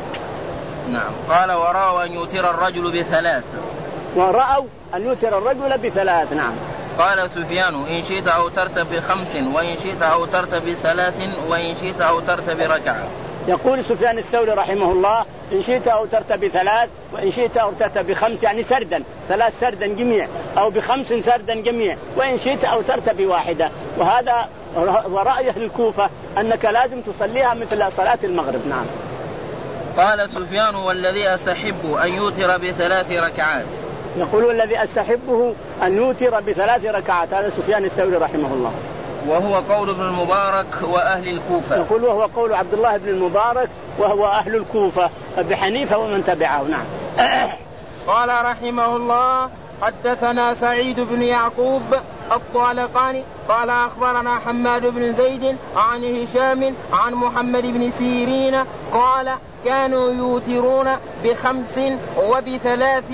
نعم. قال ورأوا أن يوتر الرجل بثلاث. ورأوا أن يوتر الرجل بثلاث. نعم. قال سفيان إن شئت أوترت بخمس وإن شئت أوترت بثلاث وإن شئت أوترت بركعة. يقول سفيان الثوري رحمه الله إن شئت أوترت بثلاث وإن شئت أوترت بخمس، يعني سردا ثلاث سردا جميع، أو بخمس سردا جميع، وإن شئت أوترت بواحدة. وهذا ورأي أهل الكوفة أنك لازم تصليها مثل صلاة المغرب. نعم. قال سفيان والذي أستحب أن يوتر بثلاث ركعات. يقول والذي أستحبه أن يوتر بثلاث ركعات. هذا سفيان الثوري رحمه الله. وهو قول ابن المبارك وأهل الكوفة. يقول وهو قول عبد الله بن المبارك وهو أهل الكوفة أبي حنيفة ومن تبعه. نعم. قال رحمه الله حدثنا سعيد بن يعقوب الطالقاني قال أخبرنا حماد بن زيد عن هشام عن محمد بن سيرين قال كانوا يوترون بخمس وبثلاث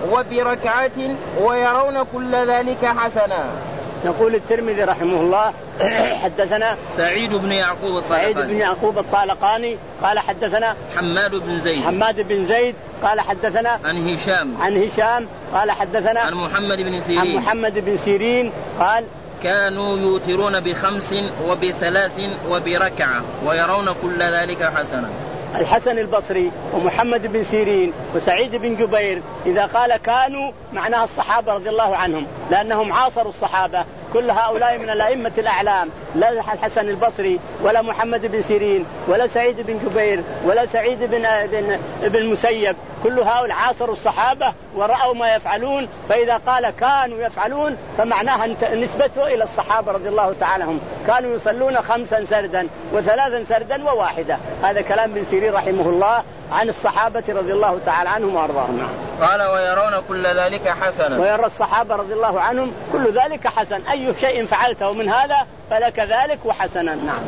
وبركعة ويرون كل ذلك حسنا. يقول الترمذي رحمه الله حدثنا سعيد بن يعقوب الطالقاني سعيد بن يعقوب الطالقاني قال حدثنا حماد بن زيد حماد بن زيد قال حدثنا عن هشام عن هشام قال حدثنا عن محمد بن سيرين عن محمد بن سيرين قال كانوا يوترون بخمس وبثلاث وبركعة ويرون كل ذلك حسنا. الحسن البصري ومحمد بن سيرين وسعيد بن جبير إذا قال كانوا معناها الصحابة رضي الله عنهم لأنهم عاصروا الصحابة. كل هؤلاء من الأئمة الأعلام لا الحسن البصري ولا محمد بن سيرين ولا سعيد بن جبير ولا سعيد بن بن بن مسيب كل هؤلاء عاصروا الصحابة ورأوا ما يفعلون. فإذا قال كانوا يفعلون فمعناها نسبته إلى الصحابة رضي الله تعالى عنهم. كانوا يصلون خمسا سردا وثلاثا سردا وواحدة. هذا كلام بن سيرين رحمه الله عن الصحابة رضي الله تعالى عنهم وأرضاهم. قال ويرون كل ذلك حسنا. ويرى الصحابة رضي الله عنهم كل ذلك حسن. أي شيء فعلته من هذا فلك ذلك وحسنا. نعم.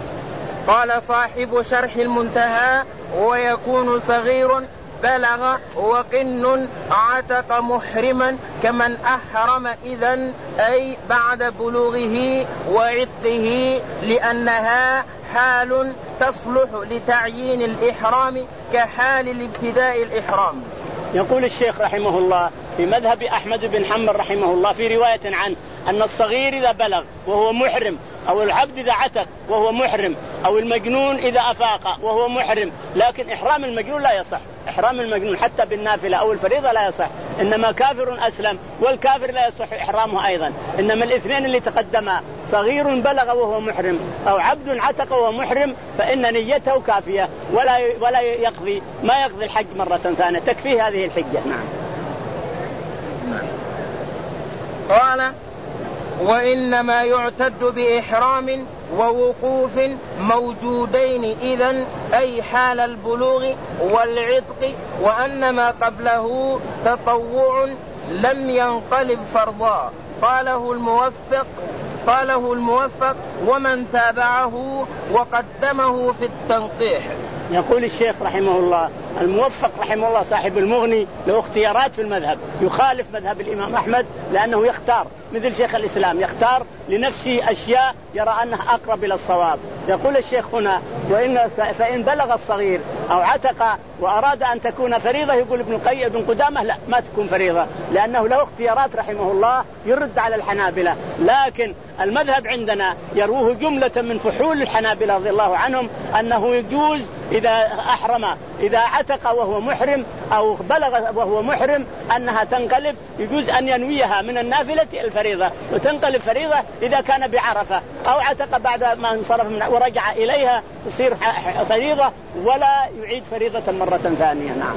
قال صاحب شرح المنتهى ويكون صغير بلغ وقن عتق محرما كمن أحرم إذن أي بعد بلوغه وعتقه لأنها حال تصلح لتعيين الإحرام كحال الابتداء الإحرام. يقول الشيخ رحمه الله في مذهب أحمد بن حنبل رحمه الله في رواية عنه أن الصغير إذا بلغ وهو محرم أو العبد إذا عتق وهو محرم أو المجنون إذا أفاق وهو محرم. لكن إحرام المجنون لا يصح. إحرام المجنون حتى بالنافلة أو الفريضة لا يصح. إنما كافر أسلم والكافر لا يصح إحرامه أيضا. إنما الاثنين اللي تقدما صغير بلغ وهو محرم أو عبد عتق وهو محرم فإن نيته كافية ولا ولا يقضي ما يقضي الحج مرة ثانية تكفيه هذه الحجة. نعم. قال وإنما يعتد بإحرام ووقوف موجودين إذن أي حال البلوغ والعتق وأن ما قبله تطوع لم ينقلب فرضا. قاله الموفق قاله الموفق ومن تابعه وقدمه في التنقيح. يقول الشيخ رحمه الله الموفق رحمه الله صاحب المغني له اختيارات في المذهب يخالف مذهب الإمام أحمد لأنه يختار مثل شيخ الإسلام يختار لنفسه أشياء يرى أنها أقرب إلى الصواب. يقول الشيخ هنا وإن فإن بلغ الصغير أو عتق وأراد أن تكون فريضة يقول ابن القيم ابن قدامة لا ما تكون فريضة لأنه له اختيارات رحمه الله يرد على الحنابلة. لكن المذهب عندنا يروه جملة من فحول الحنابلة رضي الله عنهم أنه يجوز إذا أحرم إذا عتق وهو محرم أو بلغ وهو محرم أنها تنقلب يجوز أن ينويها من النافلة الفريضة وتنقلب فريضة إذا كان بعرفة أو عتق بعد ما انصرف من ورجع إليها تصير فريضة ولا يعيد فريضة مرة ثانية. نعم.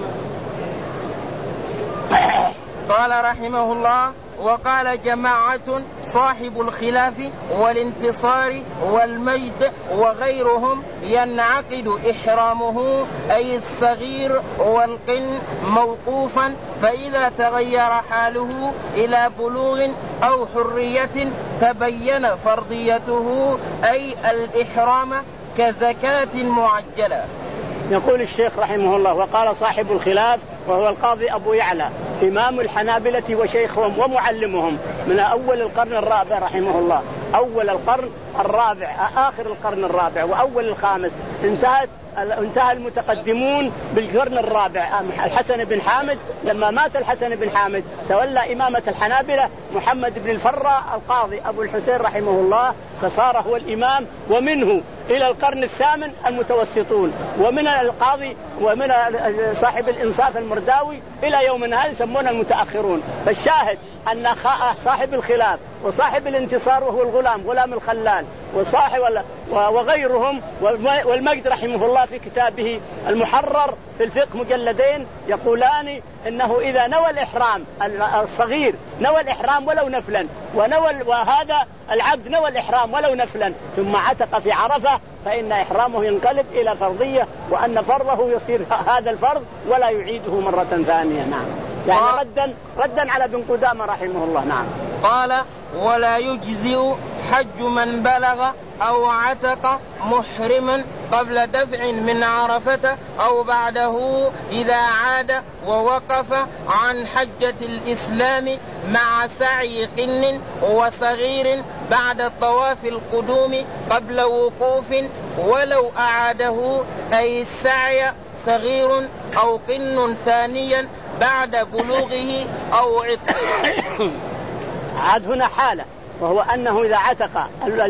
قال رحمه الله وقال جماعة صاحب الخلاف والانتصار والمجد وغيرهم ينعقد إحرامه أي الصغير والقن موقوفا فإذا تغير حاله إلى بلوغ أو حرية تبين فرضيته أي الإحرام كزكاة معجلة. يقول الشيخ رحمه الله وقال صاحب الخلاف وهو القاضي أبو يعلى إمام الحنابلة وشيخهم ومعلمهم من أول القرن الرابع رحمه الله أول القرن الرابع آخر القرن الرابع وأول الخامس انتهت انتهى المتقدمون بالقرن الرابع. الحسن بن حامد لما مات الحسن بن حامد تولى إمامة الحنابلة محمد بن الفراء القاضي أبو الحسين رحمه الله فصار هو الإمام ومنه إلى القرن الثامن المتوسطون ومن القاضي ومن صاحب الإنصاف المرداوي إلى يومنا هذا يسمونه المتأخرون. فالشاهد أن صاحب الخلاف وصاحب الانتصار وهو الغلام غلام الخلال وصاحب وغيرهم. والمجد رحمه الله في كتابه المحرر في الفقه مجلدين يقولان إنه إذا نوى الإحرام الصغير نوى الإحرام ولو نفلا ونوى وهذا العبد نوى الإحرام ولو نفلا ثم عتق في عرفة فإن إحرامه ينقلب إلى فرضية وأن فرضه يصير هذا الفرض ولا يعيده مرة ثانية. نعم يعني ردا ردا على ابن قدامة رحمه الله. نعم قال ولا يجزئ حج من بلغ أو عتق محرما قبل دفع من عرفة أو بعده إذا عاد ووقف عن حجة الإسلام مع سعي قن وصغير بعد الطواف القدوم قبل وقوف ولو أعاده أي السعي صغير أو قن ثانيا بعد بلوغه أو عتقه. عاد هنا حالة وهو أنه إذا عتق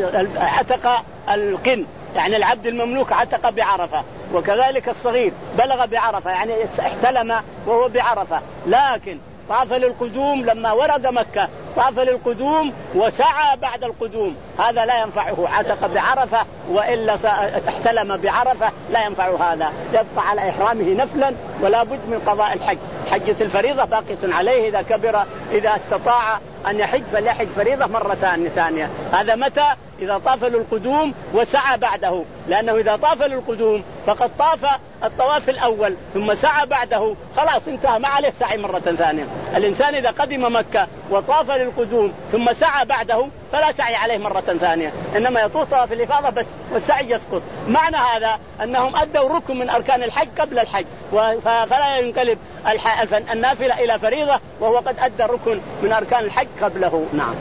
عتق القن يعني العبد المملوك عتق بعرفة وكذلك الصغير بلغ بعرفة يعني احتلم وهو بعرفة لكن طاف للقدوم لما ورد مكة طاف للقدوم وسعى بعد القدوم هذا لا ينفعه عتق بعرفة وإلا احتلم بعرفة لا ينفع هذا يبقى على إحرامه نفلا ولا بد من قضاء الحج. حجة الفريضة باقية عليه إذا كبر إذا استطاع أن يحج فليحج فريضة مرة ثانية. هذا متى؟ إذا طاف للقدوم وسعى بعده لأنه إذا طاف للقدوم فقد طاف الطواف الأول ثم سعى بعده خلاص انتهى ما عليه سعي مرة ثانية. الإنسان إذا قدم مكة وطاف للقدوم ثم سعى بعده فلا سعي عليه مرة ثانية إنما يطوف طواف الإفاضة بس والسعي يسقط. معنى هذا أنهم أدوا ركن من أركان الحج قبل الحج فلا ينقلب النافلة إلى فريضة وهو قد أدى ركن من أركان الحج قبله. نعم.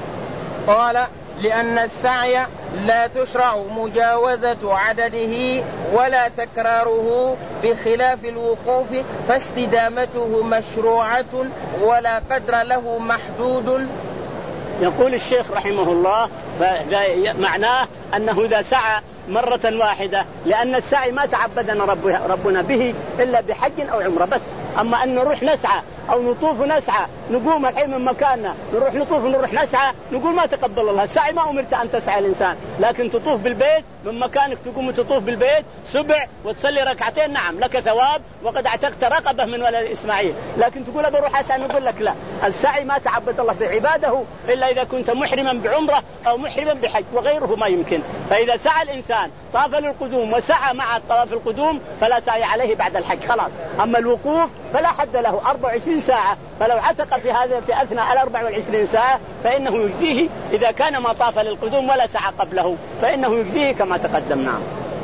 قال لأن السعي لا تشرع مجاوزة عدده ولا تكراره بخلاف الوقوف فاستدامته مشروعة ولا قدر له محدود. يقول الشيخ رحمه الله معناه أنه إذا سعى مرة واحدة لأن السعي ما تعبدنا ربنا به إلا بحج أو عمرة بس. أما أن نروح نسعى أو نطوف نسعى نقوم الحين من مكاننا نروح نطوف ونروح نسعى نقول ما تقبل الله. السعي ما أمرت أن تسعى الإنسان لكن تطوف بالبيت من مكانك تقوم تطوف بالبيت سبع وتصلي ركعتين نعم لك ثواب وقد اعتقت رقبة من ولد إسماعيل. لكن تقول بروح أسعى نقول لك لا السعي ما تعبد الله بعباده إلا إذا كنت محرما بعمرة أو محرما بحج وغيره ما يمكن. فإذا سعى الإنسان طاف للقدوم وسعى مع الطواف القدوم فلا سعي عليه بعد الحج خلاص. أما الوقوف فلا حد له أربع وعشرين ساعة فلو عتق في هذا في أثناء الأربع والعشرين ساعة فإنه يجزيه إذا كان ما طاف للقدوم ولا سعى قبله فإنه يجزيه كما تقدم. نعم.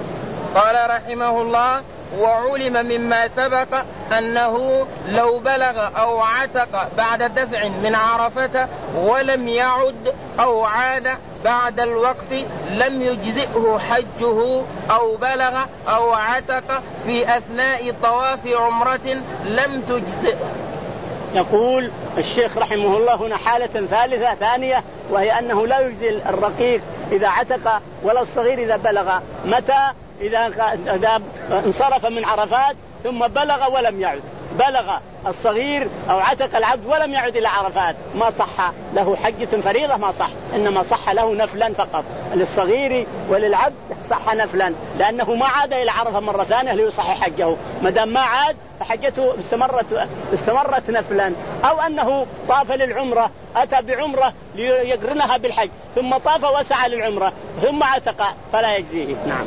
قال رحمه الله وعلم مما سبق أنه لو بلغ أو عتق بعد دفع من عرفة ولم يعد أو عاد بعد الوقت لم يجزئه حجه أو بلغ أو عتق في أثناء طواف عمرة لم تجزئه. يقول الشيخ رحمه الله هنا حالة ثالثة ثانية وهي أنه لا يجزي الرقيق إذا عتق ولا الصغير إذا بلغ. متى؟ إذا انصرف من عرفات ثم بلغ ولم يعد. بلغ الصغير أو عتق العبد ولم يعد إلى عرفات ما صح له حجة فريضة ما صح إنما صح له نفلا فقط. للصغير وللعبد صح نفلا لأنه ما عاد إلى عرفة مرة ثانية ليصحح حجه ما دام ما عاد فحجته استمرت استمرت نفلا. أو أنه طاف للعمرة أتى بعمرة ليقرنها بالحج ثم طاف وسعى للعمرة ثم عتق فلا يجزيه. نعم.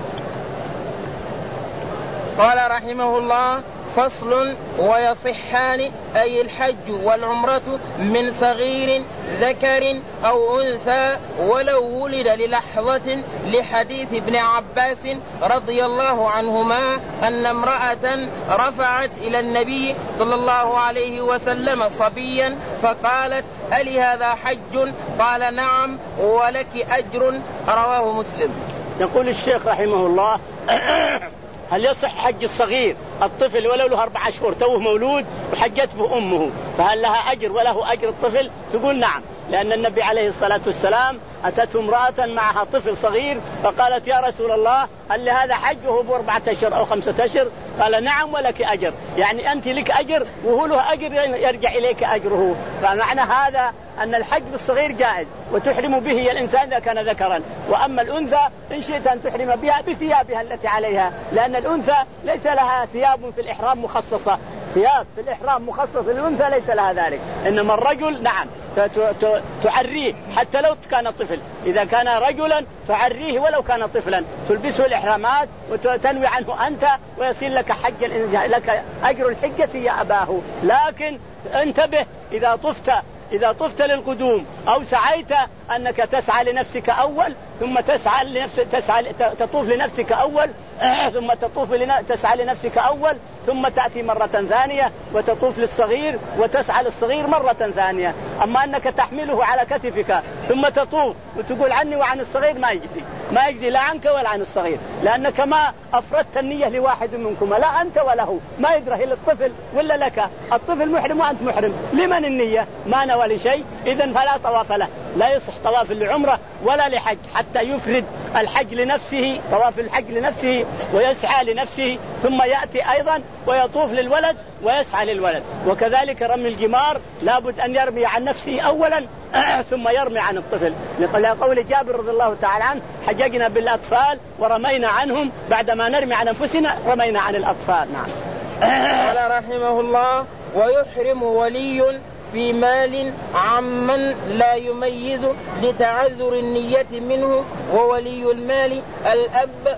قال رحمه الله فصل ويصحان أي الحج والعمرة من صغير ذكر أو أنثى ولو ولد للحظة لحديث ابن عباس رضي الله عنهما أن امرأة رفعت إلى النبي صلى الله عليه وسلم صبيا فقالت ألي هذا حج؟ قال نعم ولك أجر رواه مسلم. يقول الشيخ رحمه الله هل يصح حج الصغير الطفل ولو له أربع أشهر توه مولود وحجته أمه فهل لها أجر وله أجر الطفل؟ تقول نعم لأن النبي عليه الصلاة والسلام أتته امرأة معها طفل صغير فقالت يا رسول الله هل لهذا حج وهو بأربعة أشهر أو خمسة أشهر؟ قال نعم ولك أجر، يعني أنت لك أجر وهو له أجر يرجع إليك أجره. فمعنى هذا أن الحج بالصغير جائز وتحرم به الإنسان إذا كان ذكرا، وأما الأنثى إن شئت أن تحرم بها بثيابها التي عليها، لأن الأنثى ليس لها ثياب في الإحرام مخصصة، ثياب في الإحرام مخصص للأنثى ليس لها ذلك، إنما الرجل نعم تعريه حتى لو كان طفل، إذا كان رجلا تعريه ولو كان طفلا، تلبسه الإحرامات وتنوي عنه أنت ويصير لك حج لك أجر الحجة يا أباه. لكن انتبه إذا طفت إذا طفت للقدوم أو سعيت أنك تسعى لنفسك أول ثم تسعى لنفسك تسعى تطوف لنفسك أول ثم تطوف تسعى لنفسك أول ثم تأتي مرة ثانية وتطوف للصغير وتسعى للصغير مرة ثانية. أما أنك تحمله على كتفك ثم تطوف وتقول عني وعن الصغير ما يجزي، ما يجزي لا عنك ولا عن الصغير، لأنك ما أفردت النية لواحد منكما، لا أنت ولا هو، ما يدري للطفل ولا لك، الطفل محرم وأنت محرم، لمن النية؟ ما نوى لشيء، إذن فلا طواف له، لا يصح طواف لعمرة ولا لحج حتى يفرد الحج لنفسه، طواف الحج لنفسه ويسعى لنفسه، ثم يأتي أيضا ويطوف للولد ويسعى للولد. وكذلك رمي الجمار لابد أن يرمي عن نفسه أولا ثم يرمي عن الطفل، لقول جابر رضي الله تعالى عنه حججنا بالأطفال ورمينا عنهم بعدما نرمي عن أنفسنا رمينا عن الأطفال. نعم. قال رحمه الله ويحرم ولي في مال عمن لا يميز لتعذر النية منه، وولي المال الأب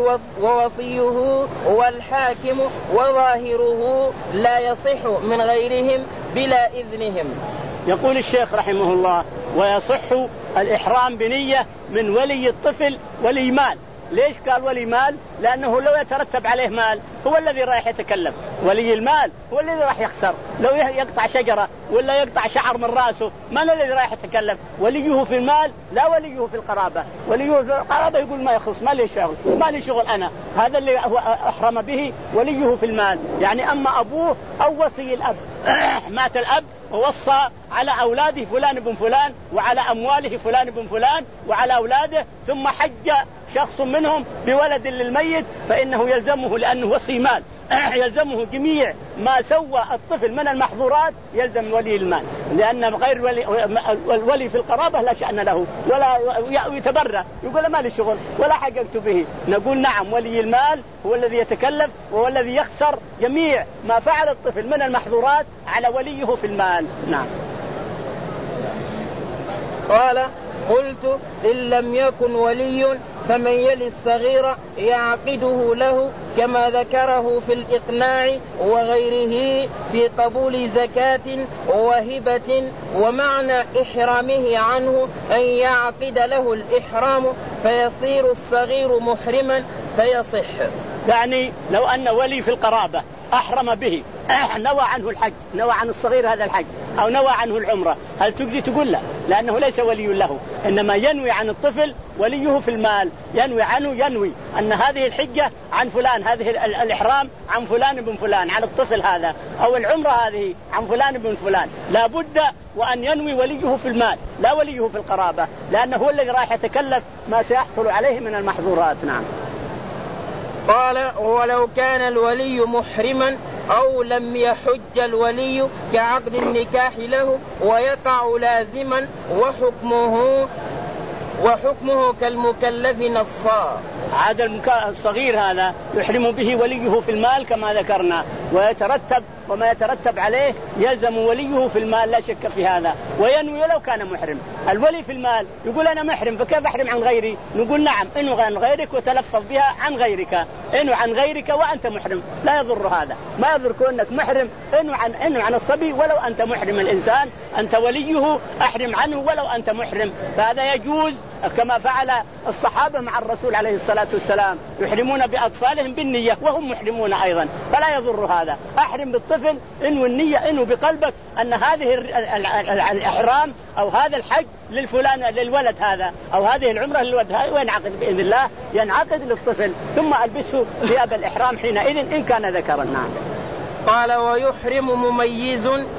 ووصيه والحاكم وظاهره لا يصح من غيرهم بلا إذنهم. يقول الشيخ رحمه الله ويصح الإحرام بنية من ولي الطفل ولي مال. ليش قال ولي مال؟ لأنه لو يترتب عليه مال هو الذي راح يتكلم، ولي المال هو الذي راح يخسر، لو يقطع شجرة ولا يقطع شعر من رأسه من الذي راح يتكلم؟ وليه في المال لا وليه في القرابة، وليه في القرابة يقول ما يخص، ما لي شغل، ما لي شغل أنا، هذا اللي هو أحرم به وليه في المال. يعني أما أبوه أو وصي الأب مات الأب ووصى على أولاده فلان بن فلان وعلى أمواله فلان بن فلان وعلى أولاده، ثم حج شخص منهم بولد للميت فإنه يلزمه لأنه وصي مال يلزمه جميع ما سوى الطفل من المحظورات يلزم ولي المال، لأن غير ولي, الولي في القرابة لا شأن له ولا يتبرى، يقول ما لي شغل ولا حققت به. نقول نعم ولي المال هو الذي يتكلف وهو الذي يخسر جميع ما فعل الطفل من المحظورات على وليه في المال. نعم. قال قلت إن لم يكن ولي فمن يلي الصغير يعقده له كما ذكره في الإقناع وغيره في قبول زكاة وهبة، ومعنى إحرامه عنه أن يعقد له الإحرام فيصير الصغير محرما فيصح. يعني لو أن ولي في القرابة أحرم به نوى عنه الحج، نوى عن الصغير هذا الحج أو نوى عنه العمرة، هل تجزي؟ تقول لا، لأنه ليس ولي له، إنما ينوي عن الطفل وليه في المال، ينوي عنه ينوي أن هذه الحجة عن فلان، هذه الإحرام عن فلان بن فلان عن الطفل هذا، أو العمرة هذه عن فلان بن فلان، لا بد وأن ينوي وليه في المال لا وليه في القرابة، لأنه هو الذي راح يتكلف ما سيحصل عليه من المحظورات. نعم. قال ولو كان الولي محرما أو لم يحج الولي كعقد النكاح له ويقع لازما وحكمه وحكمه كالمكلف نصا. عاد الصغير هذا يحرم به وليه في المال كما ذكرنا، ويترتب وما يترتب عليه يلزم وليه في المال لا شك في هذا، وينوي لو كان محرم. الولي في المال يقول أنا محرم فكيف أحرم عن غيري؟ نقول نعم انو عن غيرك وتلفظ بها عن غيرك، انو عن غيرك وأنت محرم لا يضر هذا، ما يضر كونك محرم، انو عن انو عن الصبي ولو أنت محرم، الإنسان أنت وليه أحرم عنه ولو أنت محرم، فهذا يجوز كما فعل الصحابة مع الرسول عليه الصلاة والسلام، يحرمون بأطفالهم بالنية وهم محرمون أيضا، فلا يضر هذا. أحرم بالطفل إنو النية إنو بقلبك أن هذه الإحرام أو هذا الحج للفلان للولد هذا أو هذه العمرة للولد هذا، وينعقد بإذن الله ينعقد للطفل، ثم ألبسه ثياب الإحرام حينئذ إن كان ذكرا. نعم. قال ويحرم مميز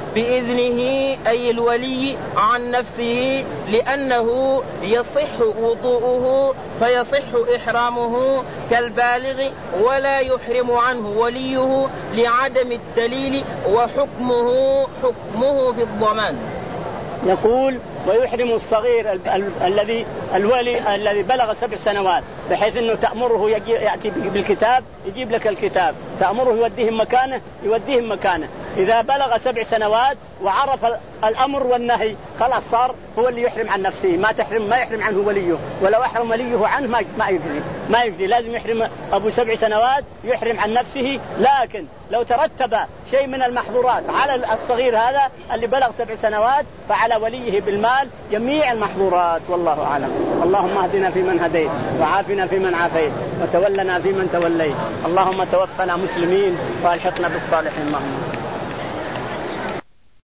بإذنه أي الولي عن نفسه، لأنه يصح وضوءه فيصح إحرامه كالبالغ، ولا يحرم عنه وليه لعدم الدليل، وحكمه حكمه في الضمان. يقول ويحرم الصغير ال- ال- الذي الولي الذي بلغ سبع سنوات، بحيث انه تأمره يجي يأتي بالكتاب يجيب لك الكتاب، تأمره يوديهم مكانه يوديهم مكانه. إذا بلغ سبع سنوات وعرف الأمر والنهي خلاص صار هو اللي يحرم عن نفسه، ما تحرم ما يحرم عنه وليه، ولو أحرم وليه عنه ما ما يجزي ما يجزي لازم يحرم أبو سبع سنوات يحرم عن نفسه. لكن لو ترتب شيء من المحظورات على الصغير هذا اللي بلغ سبع سنوات فعلى وليه بالمال جميع المحظورات، والله أعلم. اللهم اهدنا فيمن هديت، وعافنا فيمن عافيت، وتولنا فيمن توليت، اللهم توفنا مسلمين والحقنا بالصالحين. اللهم